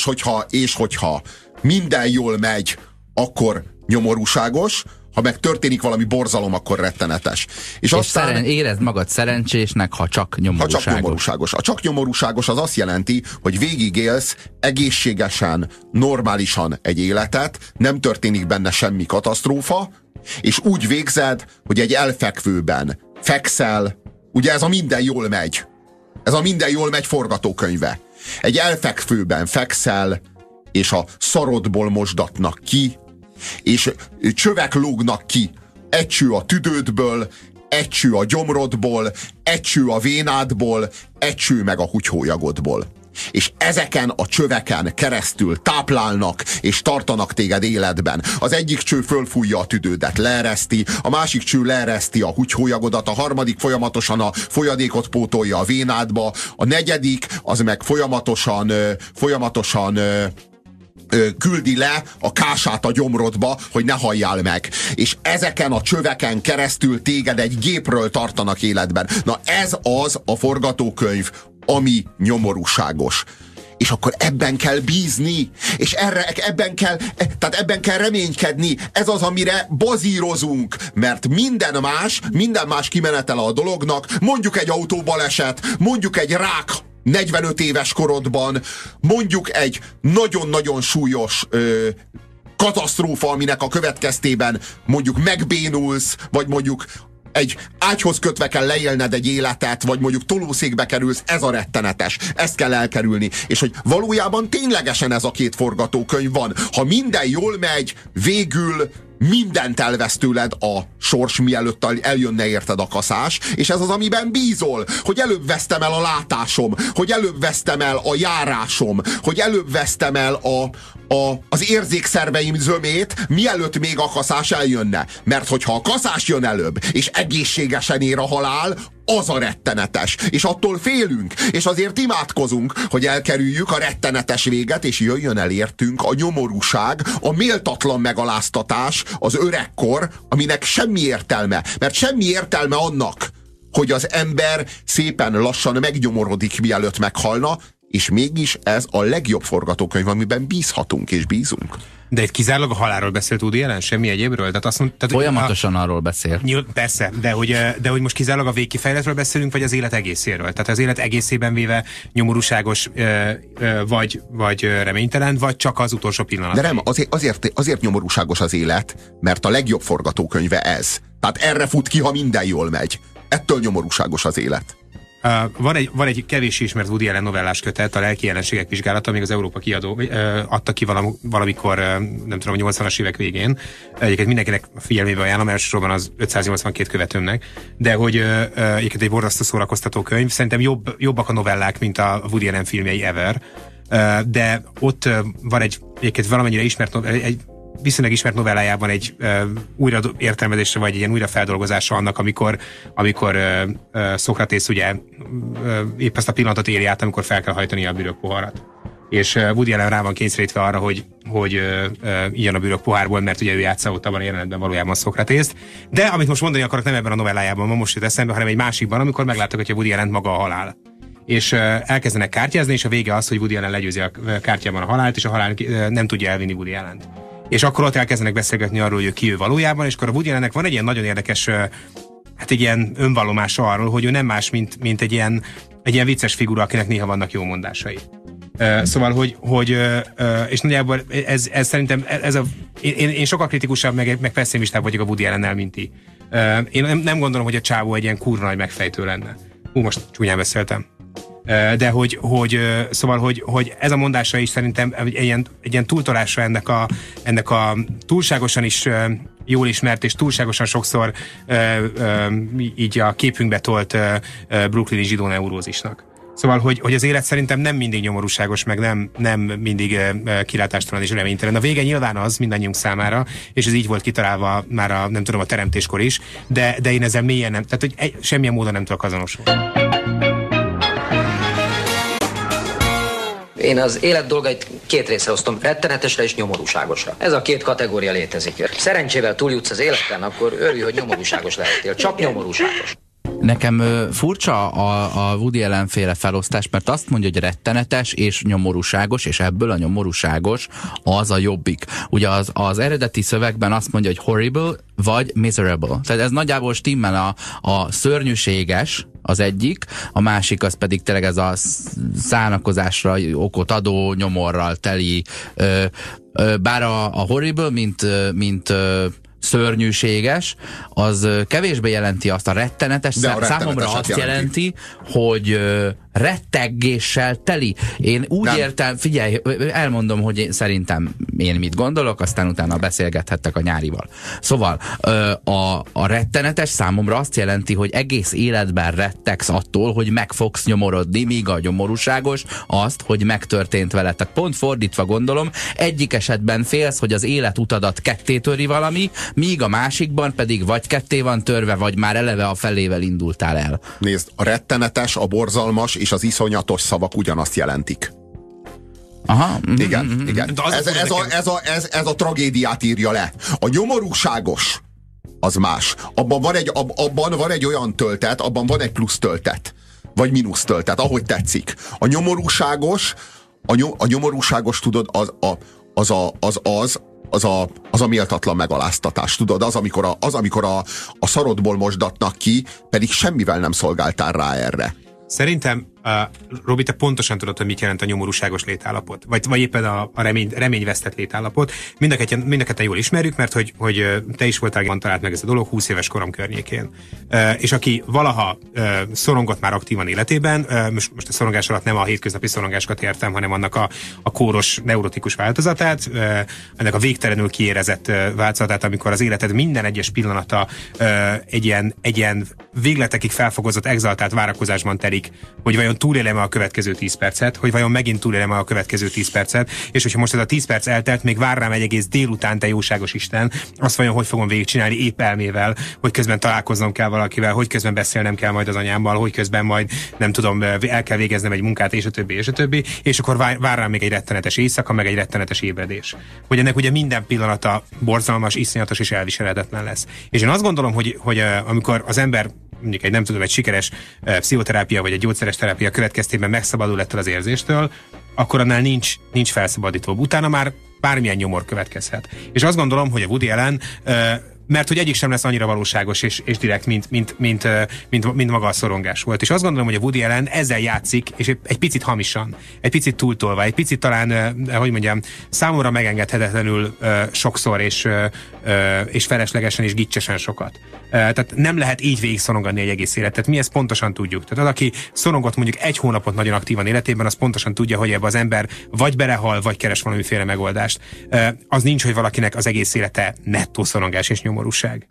És hogyha minden jól megy, akkor nyomorúságos, ha meg történik valami borzalom, akkor rettenetes. És aztán érezd magad szerencsésnek, ha csak nyomorúságos. Ha csak nyomorúságos. A csak nyomorúságos az azt jelenti, hogy végigélsz egészségesen, normálisan egy életet, nem történik benne semmi katasztrófa, és úgy végzed, hogy egy elfekvőben fekszel, ugye ez a minden jól megy. Ez a minden jól megy forgatókönyve. Egy elfekvőben fekszel, és a szarodból mosdatnak ki, és csövek lógnak ki. Egy cső a tüdődből, egy cső a gyomrodból, egy cső a vénádból, egy cső meg a húgyhólyagodból. És ezeken a csöveken keresztül táplálnak és tartanak téged életben. Az egyik cső fölfújja a tüdődet, leereszti, a másik cső leereszti a húgyhólyagodat, a harmadik folyamatosan a folyadékot pótolja a vénádba, a negyedik az meg folyamatosan küldi le a kását a gyomrodba, hogy ne halljál meg. És ezeken a csöveken keresztül téged egy gépről tartanak életben. Na ez az a forgatókönyv, ami nyomorúságos. És akkor ebben kell bízni, és ebben kell reménykedni. Ez az, amire bazírozunk, mert minden más kimenetele a dolognak, mondjuk egy autóbaleset, mondjuk egy rák 45 éves korodban mondjuk egy nagyon-nagyon súlyos katasztrófa, aminek a következtében mondjuk megbénulsz, vagy mondjuk egy ágyhoz kötve kell leélned egy életet, vagy mondjuk tolószékbe kerülsz, ez a rettenetes. Ezt kell elkerülni. És hogy valójában ténylegesen ez a két forgatókönyv van. Ha minden jól megy, végül mindent elvesz tőled a sors, mielőtt eljönne érted a kaszás, és ez az, amiben bízol, hogy előbb vesztem el a látásom, hogy előbb vesztem el a járásom, hogy előbb vesztem el az érzékszerveim zömét, mielőtt még a kaszás eljönne. Mert hogyha a kaszás jön előbb, és egészségesen ér a halál, az a rettenetes. És attól félünk, és azért imádkozunk, hogy elkerüljük a rettenetes véget, és jöjjön el értünk a nyomorúság, a méltatlan megaláztatás, az öregkor, aminek semmi értelme. Mert semmi értelme annak, hogy az ember szépen lassan megnyomorodik, mielőtt meghalna, és mégis ez a legjobb forgatókönyv, amiben bízhatunk és bízunk. De itt kizárólag a halálról beszélt Woody Allen, semmi egyébről? Tehát azt mondta, folyamatosan arról beszél. Persze, de hogy most kizárólag a végkifejletről beszélünk, vagy az élet egészéről? Tehát az élet egészében véve nyomorúságos, vagy reménytelen, vagy csak az utolsó pillanat? De nem, azért nyomorúságos az élet, mert a legjobb forgatókönyve ez. Tehát erre fut ki, ha minden jól megy. Ettől nyomorúságos az élet. Van egy kevés ismert Woody Allen novellás kötet, a Lelki jelenségek vizsgálata, még az Európa kiadó adta ki valamikor, nem tudom, 80-as évek végén. Egyébként mindenkinek figyelmébe ajánlom, elsősorban az 582 követőmnek, de hogy egyébként egy borzasztó szórakoztató könyv. Szerintem jobbak a novellák, mint a Woody Allen filmjei ever. De ott van egyébként valamennyire ismert egy viszonylag ismert novellájában egy újra értelmezésre, vagy egy ilyen újrafeldolgozása annak, amikor Szokratész ugye épp ezt a pillanatot éri át, amikor fel kell hajtani a bűrök poharat. És Woody Allen rá van kényszerítve arra, hogy ilyen a bűrök pohárból, mert ugye ő játsza ott abban a jelenetben valójában Szokratészt. De amit most mondani akarok, nem ebben a novellájában ma most jut eszembe, hanem egy másikban, amikor meglátogatja Woody Allent maga a halál. És elkezdenek kártyázni, és a vége az, hogy Woody Allen legyőzi a kártyában a halált, és a halál nem tudja elvinni Woody Allent. És akkor ott elkezdenek beszélgetni arról, hogy ki ő valójában, és akkor a Woody Allennek van egy ilyen nagyon érdekes, egy ilyen önvallomása arról, hogy ő nem más, mint egy ilyen vicces figura, akinek néha vannak jó mondásai. Szóval, és nagyjából ez szerintem, én sokkal kritikusabb, meg pesszimistább vagyok a Woody Allennel, mint ti. Én nem gondolom, hogy a csávó egy ilyen kurva nagy megfejtő lenne. Most csúnyán beszéltem. De hogy ez a mondása is szerintem egy ilyen túltolása ennek a túlságosan is jól ismert és túlságosan sokszor így a képünkbe tolt brooklyni zsidó neurózisnak. Szóval, hogy az élet szerintem nem mindig nyomorúságos, meg nem mindig kilátástalan és reménytelen. A vége nyilván az mindannyiunk számára, és ez így volt kitalálva már a teremtéskor is, de én ezzel mélyen nem, tehát hogy semmilyen módon nem tudok azonosulni. Én az élet dolgait két részre osztom, rettenetesre és nyomorúságosra. Ez a két kategória létezik. Szerencsével túljutsz az életen, akkor örülj, hogy nyomorúságos lehetél. Csak nyomorúságos. Nekem furcsa a Woody Allen féle felosztás, mert azt mondja, hogy rettenetes és nyomorúságos, és ebből a nyomorúságos az a jobbik. Ugye az eredeti szövegben azt mondja, hogy horrible vagy miserable. Tehát ez nagyjából stimmel a szörnyűséges az egyik, a másik az pedig tényleg ez a szánakozásra okot adó, nyomorral teli, bár a horrible, mint szörnyűséges, az kevésbé jelenti azt a rettenetes, számomra azt jelenti, hogy retteggéssel teli. Én úgy értem, figyelj, elmondom, hogy szerintem én mit gondolok, aztán utána beszélgethettek a Nyárival. Szóval a rettenetes számomra azt jelenti, hogy egész életben rettegsz attól, hogy meg fogsz nyomorodni, míg a nyomorúságos azt, hogy megtörtént veled. Tehát pont fordítva gondolom, egyik esetben félsz, hogy az életutadat kettétöri valami, míg a másikban pedig vagy ketté van törve, vagy már eleve a felével indultál el. Nézd, a rettenetes, a borzalmas és az iszonyatos szavak ugyanazt jelentik. Aha. Igen, igen. Ez a tragédiát írja le. A nyomorúságos az más. Abban van egy olyan töltet, abban van egy plusz töltet. Vagy mínusz töltet, ahogy tetszik. A nyomorúságos tudod, az a méltatlan megaláztatás, tudod, amikor a szarodból mosdatnak ki, pedig semmivel nem szolgáltál rá erre. Szerintem Robi, te pontosan tudod, hogy mit jelent a nyomorúságos létállapot, vagy éppen a reményvesztett létállapot. Mind a ketten jól ismerjük, mert hogy te is voltál, talált meg ez a dolog 20 éves korom környékén. És aki valaha szorongott már aktívan életében, most a szorongás alatt nem a hétköznapi szorongásokat értem, hanem annak a kóros neurotikus változatát, ennek a végtelenül kiérezett változatát, amikor az életed minden egyes pillanata egy ilyen végletekig felfogozott, exaltált várakozásban telik, hogy vajon túlélem-e a következő 10 percet, hogy vajon megint túlélem-e a következő 10 percet, és hogyha most ez a 10 perc eltelt, még vár rám egy egész délután, te jóságos Isten, azt vajon hogy fogom végigcsinálni épp elmével, hogy közben találkoznom kell valakivel, hogy közben beszélnem kell majd az anyámmal, hogy közben majd nem tudom, el kell végeznem egy munkát, és a többi, és akkor vár rám még egy rettenetes éjszaka, meg egy rettenetes ébredés. Hogy ennek ugye minden pillanata borzalmas, iszonyatos és elviselhetetlen lesz. És én azt gondolom, hogy amikor az ember mondjuk egy sikeres pszichoterápia vagy egy gyógyszeres terápia következtében megszabadul ettől az érzéstől, akkor annál nincs felszabadítóbb. Utána már bármilyen nyomor következhet. És azt gondolom, hogy a Woody Allen, mert hogy egyik sem lesz annyira valóságos és direkt, mint maga a szorongás volt. És azt gondolom, hogy a Woody Allen ezzel játszik, és egy picit hamisan, egy picit túltolva, egy picit talán, számomra megengedhetetlenül sokszor, és feleslegesen és gicsesen sokat. Tehát nem lehet így végig szorongani egy egész életet. Mi ezt pontosan tudjuk. Tehát az, aki szorongott mondjuk 1 hónapot nagyon aktívan életében, az pontosan tudja, hogy ebbe az ember vagy belehal, vagy keres valamiféle megoldást. Az nincs, hogy valakinek az egész élete nettó szorongás és nyomorúság.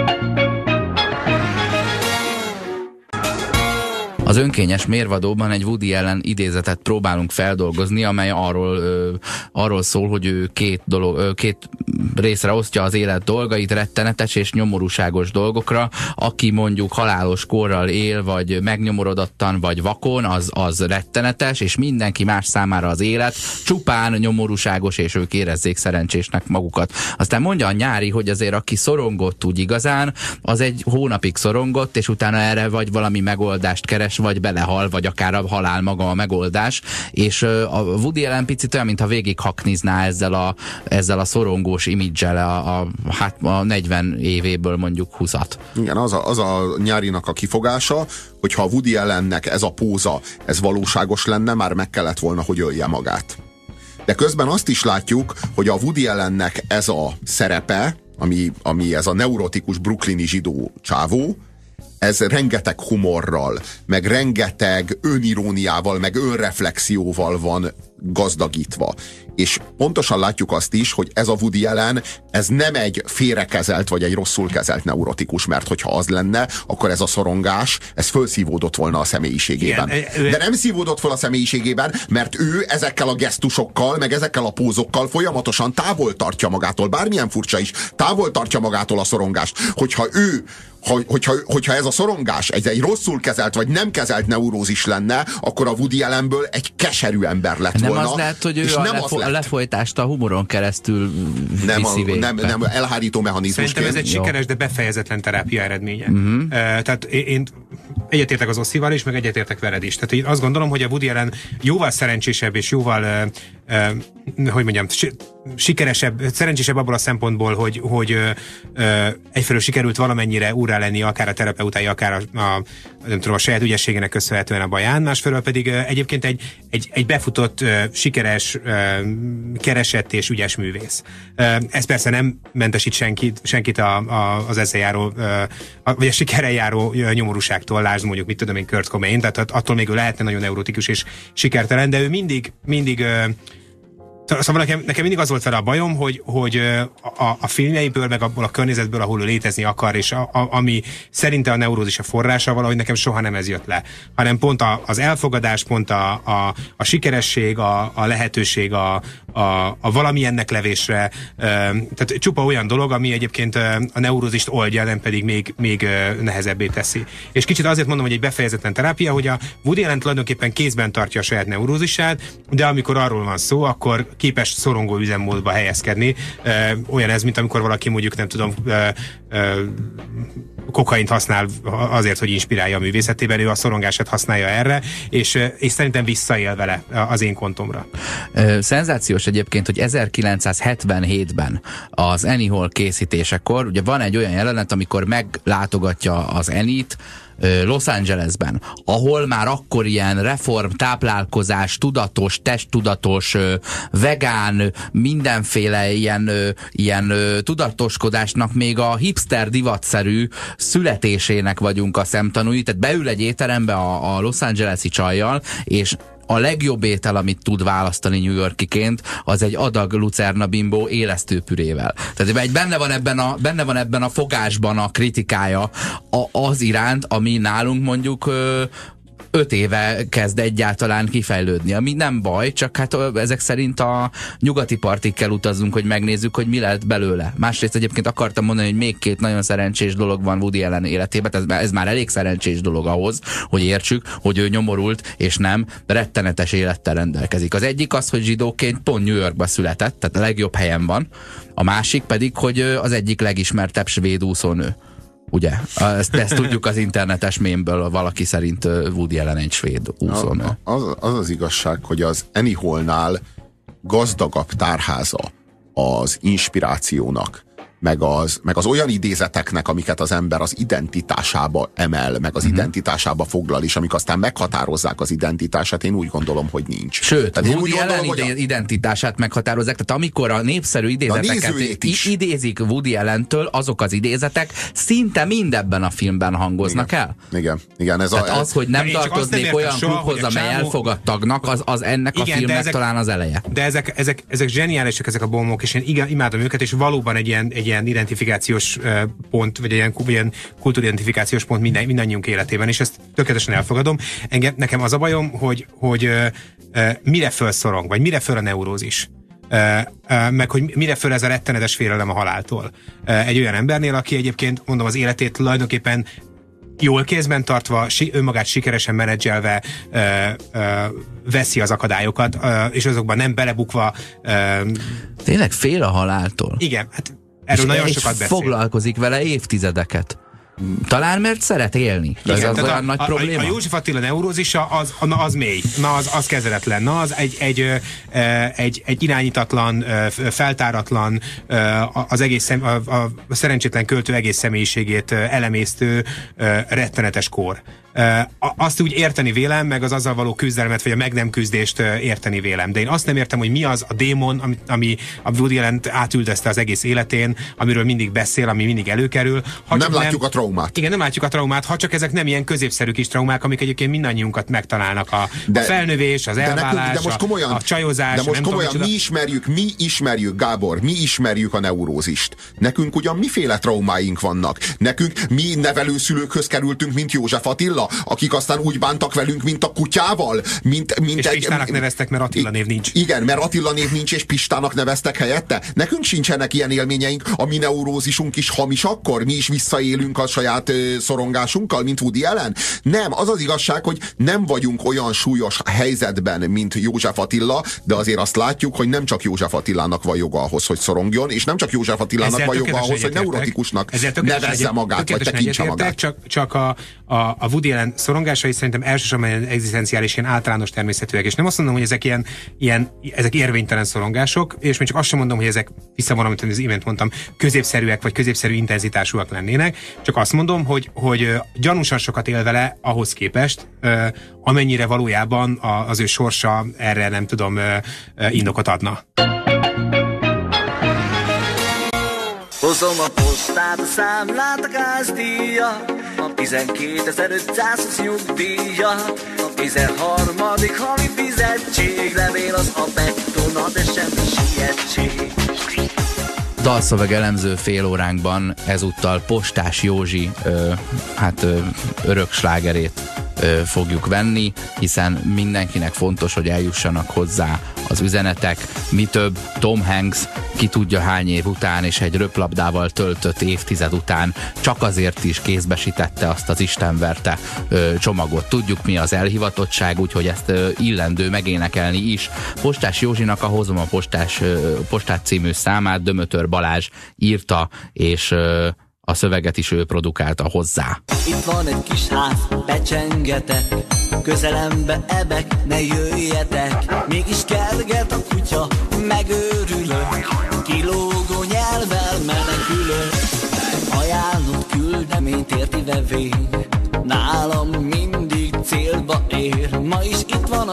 Az önkényes mérvadóban egy Woody Allen idézetet próbálunk feldolgozni, amely arról szól, hogy ő két részre osztja az élet dolgait, rettenetes és nyomorúságos dolgokra. Aki mondjuk halálos korral él, vagy megnyomorodottan, vagy vakon, az rettenetes, és mindenki más számára az élet csupán nyomorúságos, és ők érezzék szerencsésnek magukat. Aztán mondja a Nyári, hogy azért aki szorongott úgy igazán, az egy hónapig szorongott, és utána erre vagy valami megoldást keres, vagy belehal, vagy akár a halál maga a megoldás, és a Woody Allen picit olyan, mintha végighaknizná ezzel a szorongós imidzsel a 40 évéből mondjuk 20-at. Igen, az a Nyárinak a kifogása, hogyha a Woody Allennek ez a póza, ez valóságos lenne, már meg kellett volna, hogy ölje magát. De közben azt is látjuk, hogy a Woody Allennek ez a szerepe, ami ez a neurotikus brooklyni zsidó csávó, ez rengeteg humorral, meg rengeteg öniróniával, meg önreflexióval van gazdagítva. És pontosan látjuk azt is, hogy ez a Woody Allen, ez nem egy félrekezelt, vagy egy rosszul kezelt neurotikus, mert hogyha az lenne, akkor ez a szorongás, ez fölszívódott volna a személyiségében. Igen, de nem szívódott fel a személyiségében, mert ő ezekkel a gesztusokkal, meg ezekkel a pózokkal folyamatosan távol tartja magától, bármilyen furcsa is, távol tartja magától a szorongást. Hogyha ez a szorongás egy rosszul kezelt, vagy nem kezelt neurózis lenne, akkor a Woody Allenből egy keserű ember lett volna. Nem az lehet, hogy ő a lefolytást a humoron keresztül viszi végbe. Nem, elhárító mechanizmusként. Szerintem ez egy sikeres, de befejezetlen terápia eredménye. Tehát én egyetértek az Osszival is, meg egyetértek veled is. Tehát én azt gondolom, hogy a Woody Allen jóval szerencsésebb és jóval sikeresebb, szerencsésebb abból a szempontból, hogy egyfelől sikerült valamennyire úrrá lenni, akár a terapeutája, akár a saját ügyességének köszönhetően a baján, másfelől pedig egyébként egy befutott, sikeres, keresett és ügyes művész. Ez persze nem mentesít senkit az ezzel járó, vagy a sikerrel járó nyomorúságtól, lásd mondjuk, mit tudom én, Kurt Cobain, tehát attól még ő lehetne nagyon neurotikus és sikertelen, de ő mindig szóval nekem mindig az volt vele a bajom, hogy a filmjeiből, meg abból a környezetből, ahol ő létezni akar, és ami szerinte a neurózis a forrása, valahogy nekem soha nem ez jött le. Hanem pont az elfogadás, pont a sikeresség, a lehetőség, a valamilyennek levésre. Tehát csupa olyan dolog, ami egyébként a neurózist oldja, nem pedig még nehezebbé teszi. És kicsit azért mondom, hogy egy befejezetlen terápia, hogy a Woody Allen tulajdonképpen kézben tartja a saját neurózisát, de amikor arról van szó, akkor képes szorongó üzemmódba helyezkedni. Olyan ez, mint amikor valaki mondjuk, nem tudom, kokaint használ azért, hogy inspirálja a művészetében, ő a szorongását használja erre, és szerintem visszaél vele az én kontomra. Szenzációs egyébként, hogy 1977-ben az Annie Hall készítésekor, ugye van egy olyan jelenet, amikor meglátogatja az Annie-t Los Angelesben, ahol már akkor ilyen reform, táplálkozás, tudatos, testtudatos, vegán, mindenféle ilyen tudatoskodásnak még a hipster divatszerű születésének vagyunk a szemtanúi. Tehát beül egy étterembe a Los Angeles-i csajjal, és a legjobb étel, amit tud választani New Yorkiként, az egy adag lucerna bimbó élesztőpürével. Tehát benne van ebben a fogásban a kritikája az iránt, ami nálunk mondjuk 5 éve kezd egyáltalán kifejlődni, ami nem baj, csak hát ezek szerint a nyugati partig kell utazzunk, hogy megnézzük, hogy mi lett belőle. Másrészt egyébként akartam mondani, hogy még 2 nagyon szerencsés dolog van Woody Allen életében, ez már elég szerencsés dolog ahhoz, hogy értsük, hogy ő nyomorult, és nem rettenetes élettel rendelkezik. Az egyik az, hogy zsidóként pont New Yorkba született, tehát a legjobb helyen van. A másik pedig, hogy az egyik legismertebb svéd úszónő. Ugye? Ezt tudjuk az internetes mémből, valaki szerint Woody Allen egy svéd úszónő. Az igazság, hogy az Annie Hallnál gazdagabb tárháza az inspirációnak, meg az olyan idézeteknek, amiket az ember az identitásába emel, meg az identitásába foglal, és amik aztán meghatározzák az identitását, én úgy gondolom, hogy nincs. Sőt, Woody Allen identitását meghatározzák, tehát amikor a népszerű idézeteket idézik Woody Allentől, azok az idézetek szinte mindebben a filmben hangoznak el. Igen. Az, hogy nem tartoznék olyan klubhoz, amely elfogad tagnak, az ennek a filmnek talán az eleje. De ezek zseniálisak, ezek a bombok, és én imádom őket, és valóban egy ilyen identifikációs pont, vagy ilyen kultúridentifikációs pont mindannyiunk életében, és ezt tökéletesen elfogadom. Nekem az a bajom, hogy mire fölszorong, vagy mire föl a neurózis. Meg hogy mire föl ez a rettenetes félelem a haláltól. Egy olyan embernél, aki egyébként, mondom, az életét tulajdonképpen jól kézben tartva, önmagát sikeresen menedzselve veszi az akadályokat, és azokban nem belebukva. Tényleg fél a haláltól. Igen, hát erről nagyon sokat beszél. Foglalkozik vele évtizedeket. Talán mert szeret élni. Igen, ez az olyan nagy probléma. A József Attila neurózisa az mély, az kezeletlen, az egy irányítatlan, feltáratlan, az egész a szerencsétlen költő egész személyiségét elemésztő rettenetes kór. Azt úgy érteni vélem, meg az azzal való küzdelmet, vagy a meg nem küzdést érteni vélem. De én azt nem értem, hogy mi az a démon, ami a Woody Allent átüldözte az egész életén, amiről mindig beszél, ami mindig előkerül. Nem látjuk a traumát. Igen, nem látjuk a traumát, ha csak ezek nem ilyen középszerű kis traumák, amik egyébként mindannyiunkat megtalálnak. A felnövés, az elválás, a csajozás. De most komolyan, mi ismerjük, Gábor, mi ismerjük a neurózist. Nekünk ugyan miféle traumáink vannak? Mi nevelőszülőkhöz kerültünk, mint József Attila, akik aztán úgy bántak velünk, mint a kutyával. És Pistának neveztek, mert Attila név nincs. Igen, mert Attila név nincs, és Pistának neveztek helyette. Nekünk sincsenek ilyen élményeink, a mi neurózisunk is hamis akkor? Mi is visszaélünk a saját szorongásunkkal, mint Woody Allen? Nem, az az igazság, hogy nem vagyunk olyan súlyos helyzetben, mint József Attila, de azért azt látjuk, hogy nem csak József Attilának van joga ahhoz, hogy szorongjon, és nem csak József Attilának van joga ahhoz, hogy neurotikusnak nevezze magát, vagy tekintse magát. Csak a Woody Allen szorongásai szerintem elsősorban egzisztenciális, ilyen általános természetűek, és nem azt mondom, hogy ezek érvénytelen szorongások, és még csak azt sem mondom, hogy ezek, visszavonom, amit az imént mondtam, középszerűek, vagy középszerű intenzitásúak lennének, csak azt mondom, hogy gyanúsan sokat él vele ahhoz képest, amennyire valójában az ő sorsa erre, nem tudom, indokot adna. Hozom a postát, a számlát, a gázdíja, a 12.520 nyugdíja, a 13. havi fizetség, levél az a betona, de semmi sietség. Dalszöveg elemző fél óránkban ezúttal Postás Józsi örök slágerét fogjuk venni, hiszen mindenkinek fontos, hogy eljussanak hozzá az üzenetek. Mi több, Tom Hanks ki tudja hány év után és egy röplabdával töltött évtized után csak azért is kézbesítette azt az istenverte csomagot. Tudjuk, mi az elhivatottság, úgyhogy ezt illendő megénekelni is. Postás Józsinak a Hozom a postát című számát Dömötör Balázs írta, és a szöveget is ő produkálta hozzá. Itt van egy kis ház, becsengetek, közelembe ebek, ne jöjjetek. Mégis kerget a kutya, megőrülök, kilógó nyelvvel menekülök. Ajánlott küldeményt érti vevény, nálunk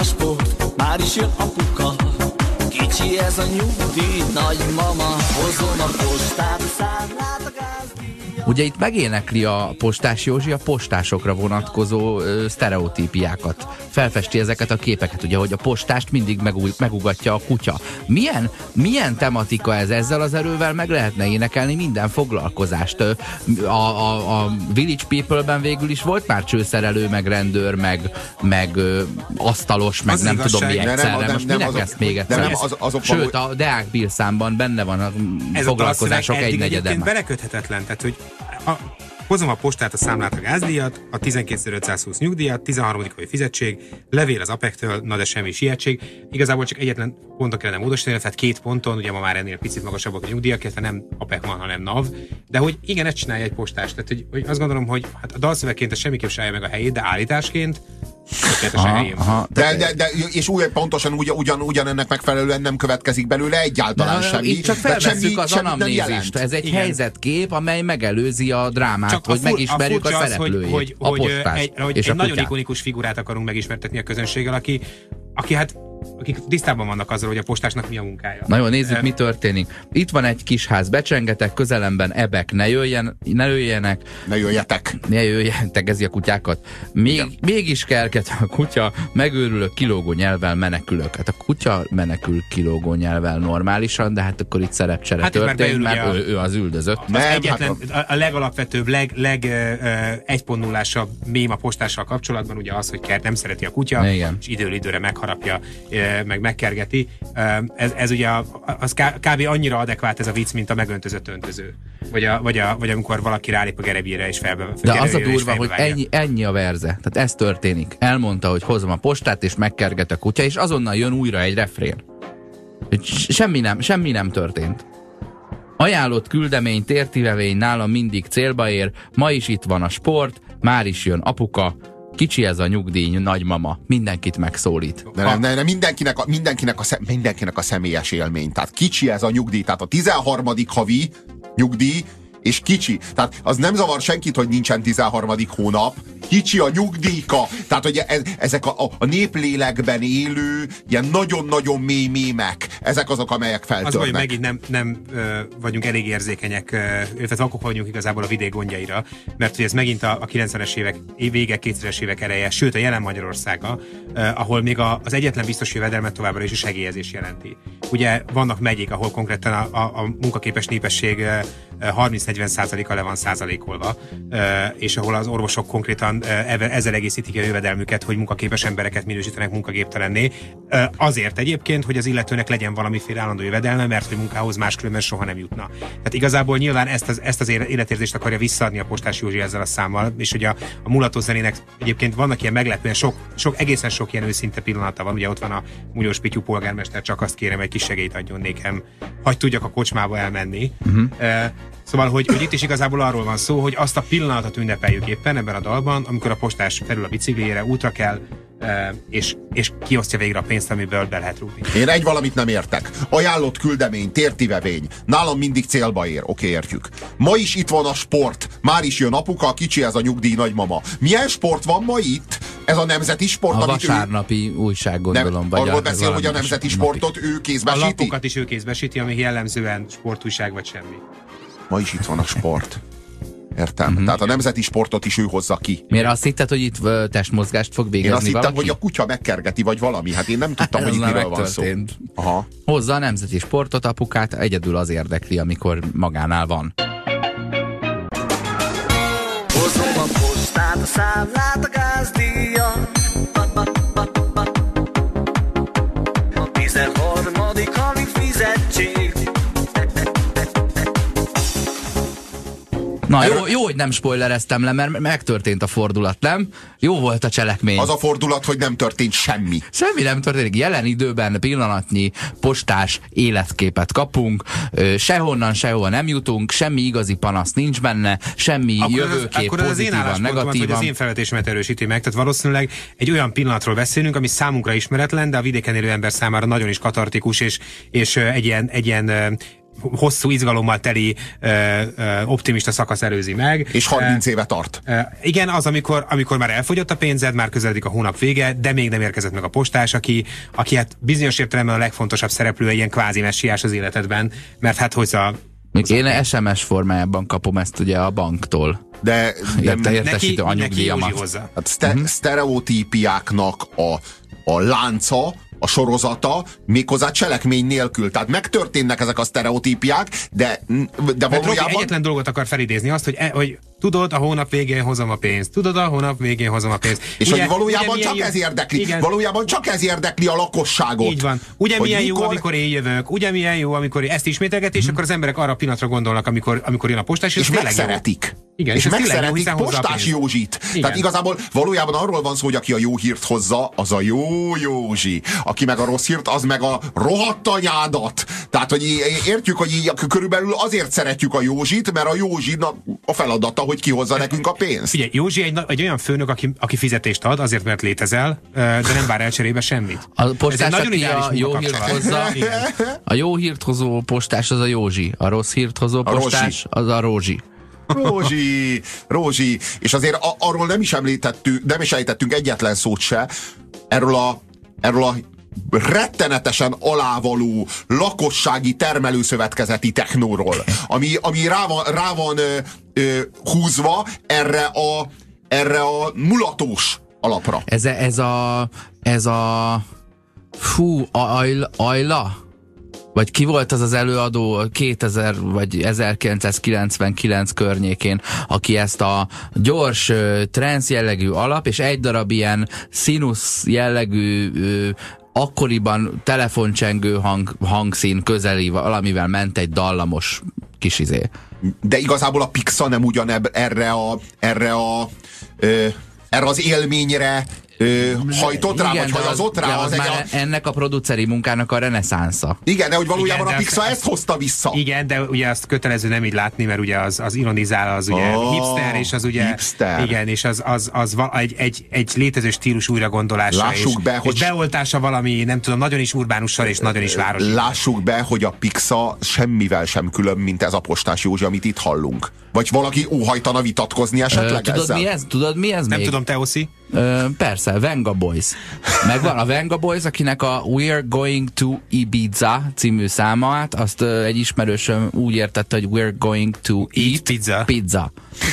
sport, már is jön apuka. Kicsi ez a nyugdíj, nagymama, hozom a postát, a számlát, a gázdíjat. Ugye itt megénekli a Postás Józsi a postásokra vonatkozó sztereotípiákat. Felfesti ezeket a képeket, ugye, hogy a postást mindig megugatja a kutya. Milyen tematika ez? Ezzel az erővel meg lehetne énekelni minden foglalkozást. A Village People-ben végül is volt már csőszerelő, meg rendőr, meg asztalos, meg az nem igazság, tudom mi egyszerre. Most minek ezt még egyszer? Sőt, a Deák Bill számban benne van a foglalkozások egynegyede. Ez beleköthetetlen, tehát hogy hozom a postát, a számlát, a gázdíjat, a 12.520 nyugdíjat, 13. havi fizetség, levél az APEC-től, na de semmi sietség. Igazából csak egyetlen ponton kellene módosítani, tehát 2 ponton, ugye ma már ennél picit magasabbak a nyugdíjak, illetve nem APEC van, hanem NAV, de hogy igen, ezt csinálja egy postás. Tehát hogy azt gondolom, hogy hát a dalszövegként ez semmiképp se állja meg a helyét, de állításként és pontosan ugyanennek megfelelően nem következik belőle egyáltalán semmi. Itt csak felvesszük az anamnézist. Ez egy helyzetkép, amely megelőzi a drámát, csak hogy megismerjük a szereplőjét. Hogy egy nagyon ikonikus figurát akarunk megismertetni a közönséggel, akik tisztában vannak azzal, hogy a postásnak mi a munkája. Na jó, nézzük, mi történik. Itt van egy kis ház, becsengetek, közelemben ebek, ne jöjjenek. Ne jöjjetek, ezzi a kutyákat. Mégis kerket a kutya, megőrülök, kilógó nyelvvel menekülök. Hát a kutya menekül kilógó nyelvvel normálisan, de hát akkor itt szerepcsere történt, mert ő az üldözött. A legalapvetőbb, egy pontulásabb mém a postással kapcsolatban ugye az, hogy Kert nem szereti a kutya, igen, és időről időre megharapja, meg megkergeti. Ez ugye az kb. Annyira adekvát ez a vicc, mint a megöntözött öntöző. Vagy amikor valaki rálép a gerebjére és felbe. De az a durva, hogy ennyi a verze. Tehát ez történik. Elmondta, hogy hozom a postát és megkerget a kutya, és azonnal jön újra egy refrén. Semmi nem történt. Ajánlott küldemény, tértivevény, nálam mindig célba ér, ma is itt van a sport, már is jön apuka, kicsi ez a nyugdíj, nagymama, mindenkit megszólít. De mindenkinek a személyes élmény. Tehát kicsi ez a nyugdíj, tehát a 13. havi nyugdíj, és kicsi. Tehát az nem zavar senkit, hogy nincsen 13. hónap. Kicsi a nyugdíjka. Tehát, hogy ezek a néplélekben élő, ilyen nagyon-nagyon mély mémek, ezek azok, amelyek feltörnek. Az, hogy megint nem vagyunk elég érzékenyek, illetve vakok vagyunk igazából a vidék gondjaira, mert hogy ez megint a 90-es évek vége, 2000-es évek eleje, sőt a jelen Magyarországa, ahol még az egyetlen biztos jövedelmet továbbra is a segélyezés jelenti. Ugye vannak megyék, ahol konkrétan a munkaképes népesség 30-40%-a le van százalékolva, és ahol az orvosok konkrétan ezzel egészítik a jövedelmüket, hogy munkaképes embereket minősítenek munkagéptelenné. Azért egyébként, hogy az illetőnek legyen valamiféle állandó jövedelme, mert hogy munkához máskülönben soha nem jutna. Tehát igazából nyilván ezt az életérzést akarja visszaadni a Postás Józsi ezzel a számmal, és hogy a mulató zenének egyébként vannak ilyen meglepően egészen sok ilyen őszinte pillanata van. Ugye ott van a Múlyós Pityu polgármester, csak azt kérem, egy kis segélyt adjon nékem, hagy tudjak a kocsmába elmenni. Szóval, hogy itt is igazából arról van szó, hogy azt a pillanatot ünnepeljük éppen ebben a dalban, amikor a postás felül a bicikliére, útra kell, és kiosztja végre a pénzt, amiből be lehet rúgni. Én egy valamit nem értek. Ajánlott küldemény, tértivevény, nálam mindig célba ér. Oké, értjük. Ma is itt van a sport. Már is jön apuka, kicsi ez a nyugdíj, nagymama. Milyen sport van ma itt? Ez a nemzeti sport, a vasárnapi újság, gondolom. Arról beszél, hogy a nemzeti sportot ő kézbesíti? A lapokat is ő kézbesíti, ami jellemzően sportújság vagy semmi. Ma is itt van a sport. Értem. Tehát a nemzeti sportot is ő hozza ki. Miért azt hitted, hogy itt testmozgást fog végezni? Én azt hittem, valaki? hogy a kutya megkergeti, vagy valami. Hát én nem tudtam, hogy itt miről van szó. Aha. Hozza a nemzeti sportot apukát, egyedül az érdekli, amikor magánál van. Hozom a postát, a számlát, a gázdíjat. A 13. havi fizetség. Na, jó, hogy nem spoilereztem le, mert megtörtént a fordulat, nem? Jó volt a cselekmény. Az a fordulat, hogy nem történt semmi. Semmi nem történik. Jelen időben pillanatnyi postás életképet kapunk, sehonnan, sehova nem jutunk, semmi igazi panasz nincs benne, semmi jövőkép, pozitívan, negatívan. Az én felvetésemet erősíti meg, tehát valószínűleg egy olyan pillanatról beszélünk, ami számunkra ismeretlen, de a vidéken élő ember számára nagyon is katartikus, és egy ilyen hosszú izgalommal teli optimista szakasz előzi meg. És 30 éve tart. Igen, az, amikor már elfogyott a pénzed, már közeledik a hónap vége, de még nem érkezett meg a postás, aki hát bizonyos értelemben a legfontosabb szereplő, ilyen kvázi messiás az életedben, mert hát én SMS formájában kapom ezt ugye a banktól. De értesítő anyugdíjamat. Hát sztereotípiáknak a lánca, a sorozata méghozzá cselekmény nélkül. Tehát megtörténnek ezek a sztereotípiák, de valójában... egyetlen dolgot akar felidézni, azt, hogy tudod, a hónap végén hozom a pénzt. Tudod, a hónap végén hozom a pénzt. És ugye, hogy valójában csak ez érdekli. Igen. Valójában csak ez érdekli a lakosságot. Így van. Ugye milyen jó, amikor én jövök, ugye milyen jó, amikor ezt ismételgeti, és akkor az emberek arra a pillanatra gondolnak, amikor jön a postás, és megszeretik. Igen, és megszeretik Postás Józsit. Igen. Tehát igazából valójában arról van szó, hogy aki a jó hírt hozza, az a jó Józsi. Aki meg a rossz hírt, az meg a rohadt anyádat. Tehát, hogy értjük, hogy így körülbelül azért szeretjük a Józsit, mert a Józsinak a feladata, hogy kihozza nekünk a pénzt. Ugye, Józsi egy olyan főnök, aki fizetést ad, azért, mert létezel, de nem vár el cserébe semmit. A postás, aki a jó hírt hozza, a jó hírt hozó postás az a Józsi. A rossz hírt hozó postás az a Rózsi. Rózsi. És azért arról nem is ejtettünk egyetlen szót se, erről a rettenetesen alávaló lakossági termelőszövetkezeti technóról, ami rá van húzva erre a mulatós alapra. Ez a Ajla? Vagy ki volt az előadó 2000 vagy 1999 környékén, aki ezt a gyors trance jellegű alap, és egy darab ilyen színusz jellegű akkoriban telefoncsengő hangszín közeli valamivel ment egy dallamos kis izé. De igazából a Pixa nem erre az élményre hajtott rá, vagy hajazott rá. Ennek a produceri munkának a reneszánsza. Igen, de hogy valójában a Pixa ezt hozta vissza. Igen, de ugye azt kötelező nem így látni, mert ugye az ironizál, az ugye hipster, és az ugye hipster. Igen, és az egy létező stílus újragondolása. Lássuk be, hogy beoltása valami, nem tudom, nagyon is urbánussal és nagyon is városi. Lássuk be, hogy a Pixa semmivel sem különb, mint ez a Postás Józsi, amit itt hallunk. Vagy valaki óhajtana vitatkozni esetleg ezzel? Tudod mi ez nem még? Tudom, te Oszi? Persze, Venga Boys. Megvan a Venga Boys, akinek a We're Going to Ibiza című számát, azt egy ismerősöm úgy értette, hogy We're Going to Eat Pizza.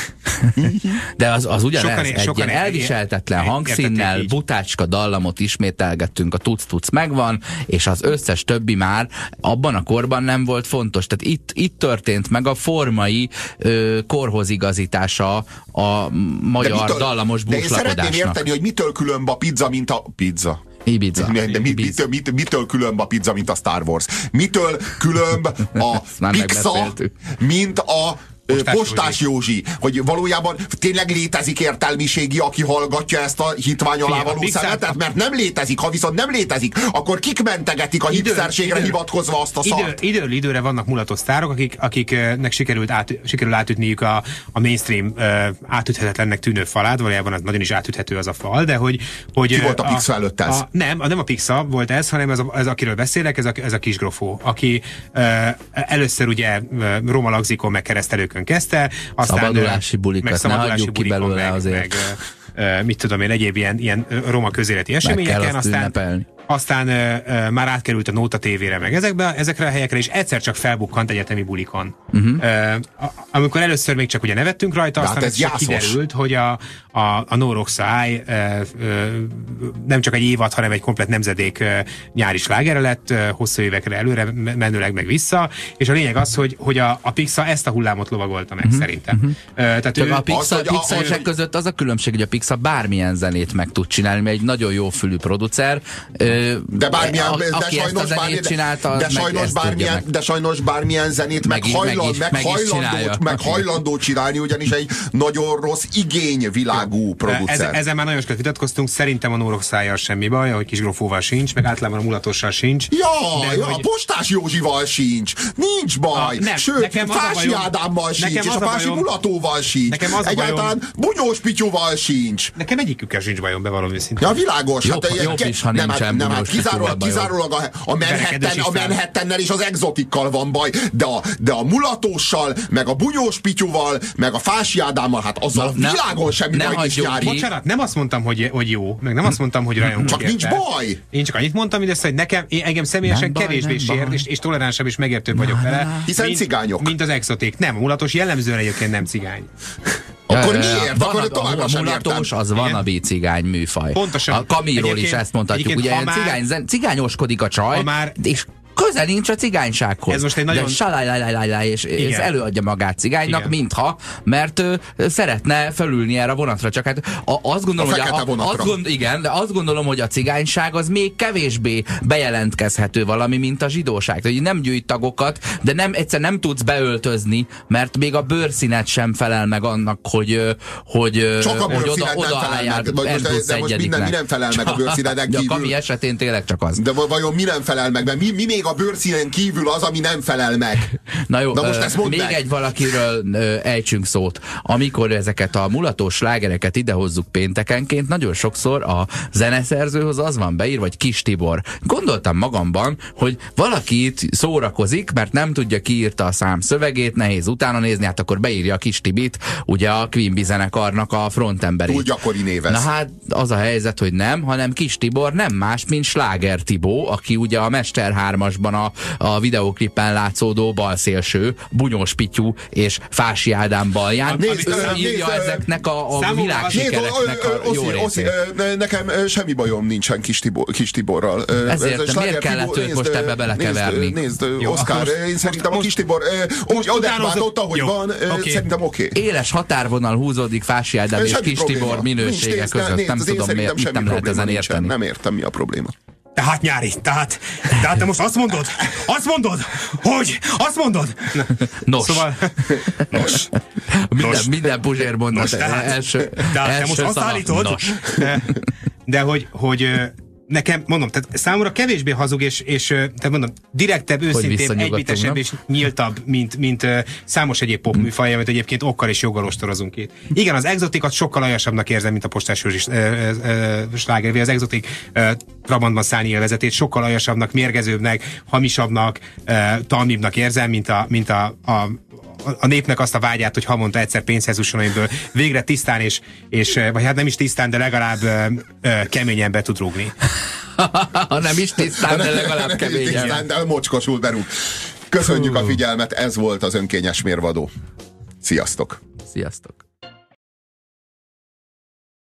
De az ugyanez, egy ilyen elviselhetetlen hangszínnel, butácska dallamot ismételgettünk, a tuc-tuc megvan, és az összes többi már abban a korban nem volt fontos. Tehát itt történt meg a formai korhoz igazítása a magyar dallamos búslakodásnak. De én szeretném érteni, hogy mitől különb a pizza, mint a pizza. Ibiza. De mitől különb a pizza, mint a Star Wars? Mitől különb a Pixa, mint a Postás Józsi, hogy valójában tényleg létezik értelmiségi, aki hallgatja ezt a hitvány alá való szemetet, mert nem létezik. Ha viszont nem létezik, akkor kik mentegetik a hipsterségre hivatkozva azt a szart? Időről időre vannak mulató sztárok, akiknek sikerül átütniük a mainstream átüthetetlennek tűnő falát, valójában az nagyon is átüthető az a fal, de hogy ki volt a Pixa előtt ez? Nem a Pixa volt ez, hanem ez akiről beszélek, ez a Kisgrofó, aki először ugye Roma Lagzikon meg keresztelők kezdte, aztán szabadulási bulikat, ne hagyjuk ki belőle azért. Mit tudom én, egyéb ilyen roma közéleti eseményeken, aztán már átkerült a Nóta TV-re, meg ezekre a helyekre, és egyszer csak felbukkant egyetemi bulikon. Amikor először még csak ugye nevettünk rajta, aztán csak kiderült, hogy a No Rocks nem csak egy évad, hanem egy komplett nemzedék nyári slágere lett, hosszú évekre előre, menőleg meg vissza, és a lényeg az, hogy a Pixa ezt a hullámot lovagolta meg, szerintem. Tehát a Pixa között az a különbség, hogy a Pixa bármilyen zenét meg tud csinálni, mert egy nagyon jó fülű producer, de sajnos bármilyen zenét meg hajlandó csinálni, ugyanis egy nagyon rossz igényvilágú producer. Ezen már nagyon sokat vitatkoztunk, szerintem a No Rocks-szájjal semmi baj, hogy Kisgrofóval sincs, meg általában a mulatossal sincs. A Postás Józsival sincs, nincs baj. Sőt, Fási Ádámmal sincs, és a Fási Mulatóval sincs. Egyáltalán Bunyós Pityóval sincs. Nekem egyikükkel sincs bajom, bevallom őszintén. Ja, világos. Jobb is, ha nincsen hát kizárólag a Manhattannel és az Exotikkal van baj, de a mulatóssal, meg a bunyós pityúval, meg a Fási Ádámmal, hát azzal világon semmi baj nincs, Nyári. Bocsánat, nem azt mondtam, hogy jó, meg nem azt mondtam, hogy rajongok. Csak nincs baj. Én csak annyit mondtam, hogy engem személyesen kevésbé sért, és toleránsabb és megértőbb vagyok vele. Hiszen cigányok. Mint az Exotik. Nem, a mulatos jellemzően egyébként nem cigány. Akkor miért? Akkor továbbra sem értem. A mulatos az wannabe cigány műfaj. Pontosan. A Camille-ról is ezt mondhatjuk. Ugye cigányoskodik a csaj, és közel nincs a cigánysághoz. Ez most egy nagyon... De és előadja magát cigánynak, igen, mintha, mert szeretne felülni erre a vonatra. Csak hát azt gondolom, de azt gondolom, hogy a cigányság az még kevésbé bejelentkezhető valami, mint a zsidóság. Tehát, hogy nem gyűjt tagokat, de egyszer nem tudsz beöltözni, mert még a bőrszínet sem felel meg annak, hogy csak a bőrszínet nem felel meg. De most minden felel meg a bőrszíneden kívül. De a Kami esetén tényleg csak az. De vajon mi nem felel meg? Mert mi még a bőrszínen kívül az, ami nem felel meg. Na jó, még egy valakiről ejtsünk szót. Amikor ezeket a mulatós slágereket idehozzuk péntekenként, nagyon sokszor a zeneszerzőhoz az van beírva, vagy Kis Tibor. Gondoltam magamban, hogy valaki itt szórakozik, mert nem tudja, ki írta a szám szövegét, nehéz utána nézni, hát akkor beírja a Kis Tibit, ugye a Queen Bee zenekarnak a frontemberét. Túl gyakori névez. Na hát az a helyzet, hogy nem, hanem Kis Tibor nem más, mint Sláger Tibó, aki ugye a Mester 3-asban a videóklippen látszódó balszélső, Bunyós Pityú és Fási Ádám balján. Írja ezeknek a világsikereknek a jó részét. Nekem semmi bajom nincsen Kis Tiborral. Ezért miért kellett őt most ebbe belekeverni? Nézd, Oszkár, én szerintem a Kis Tibor ott, ahogy van, szerintem oké. Éles határvonal húzódik Fási Ádám és Kis Tibor minősége között. Nem tudom, miért nem lehet ezen érteni. Nem értem, mi a probléma. Tehát, Nyári, tehát te most azt mondod, hogy azt mondod. Nos. Szóval, nos. Minden Puzsér mondat első te most azt állítod, de hogy nekem, mondom, tehát számomra kevésbé hazug, és tehát mondom, direktebb, őszintébb, egybitesebb és nyíltabb, mint számos egyéb popműfaj, amit egyébként okkal és joggal ostorozunk itt. Igen, az Exotikat sokkal aljasabbnak érzem, mint a Postás Józsi sláger, vagy az Exotik Trabantban szállni élvezetét sokkal aljasabbnak, mérgezőbbnek, hamisabbnak, talmibbnak érzem, mint a népnek azt a vágyát, hogy havonta egyszer pénzhez jusson, amiből végre tisztán és vagy hát nem is tisztán, de legalább keményen be tud rúgni. Nem is tisztán, de legalább keményen. Tisztán, de mocskosul berúg. Köszönjük a figyelmet, ez volt az Önkényes Mérvadó. Sziasztok! Sziasztok!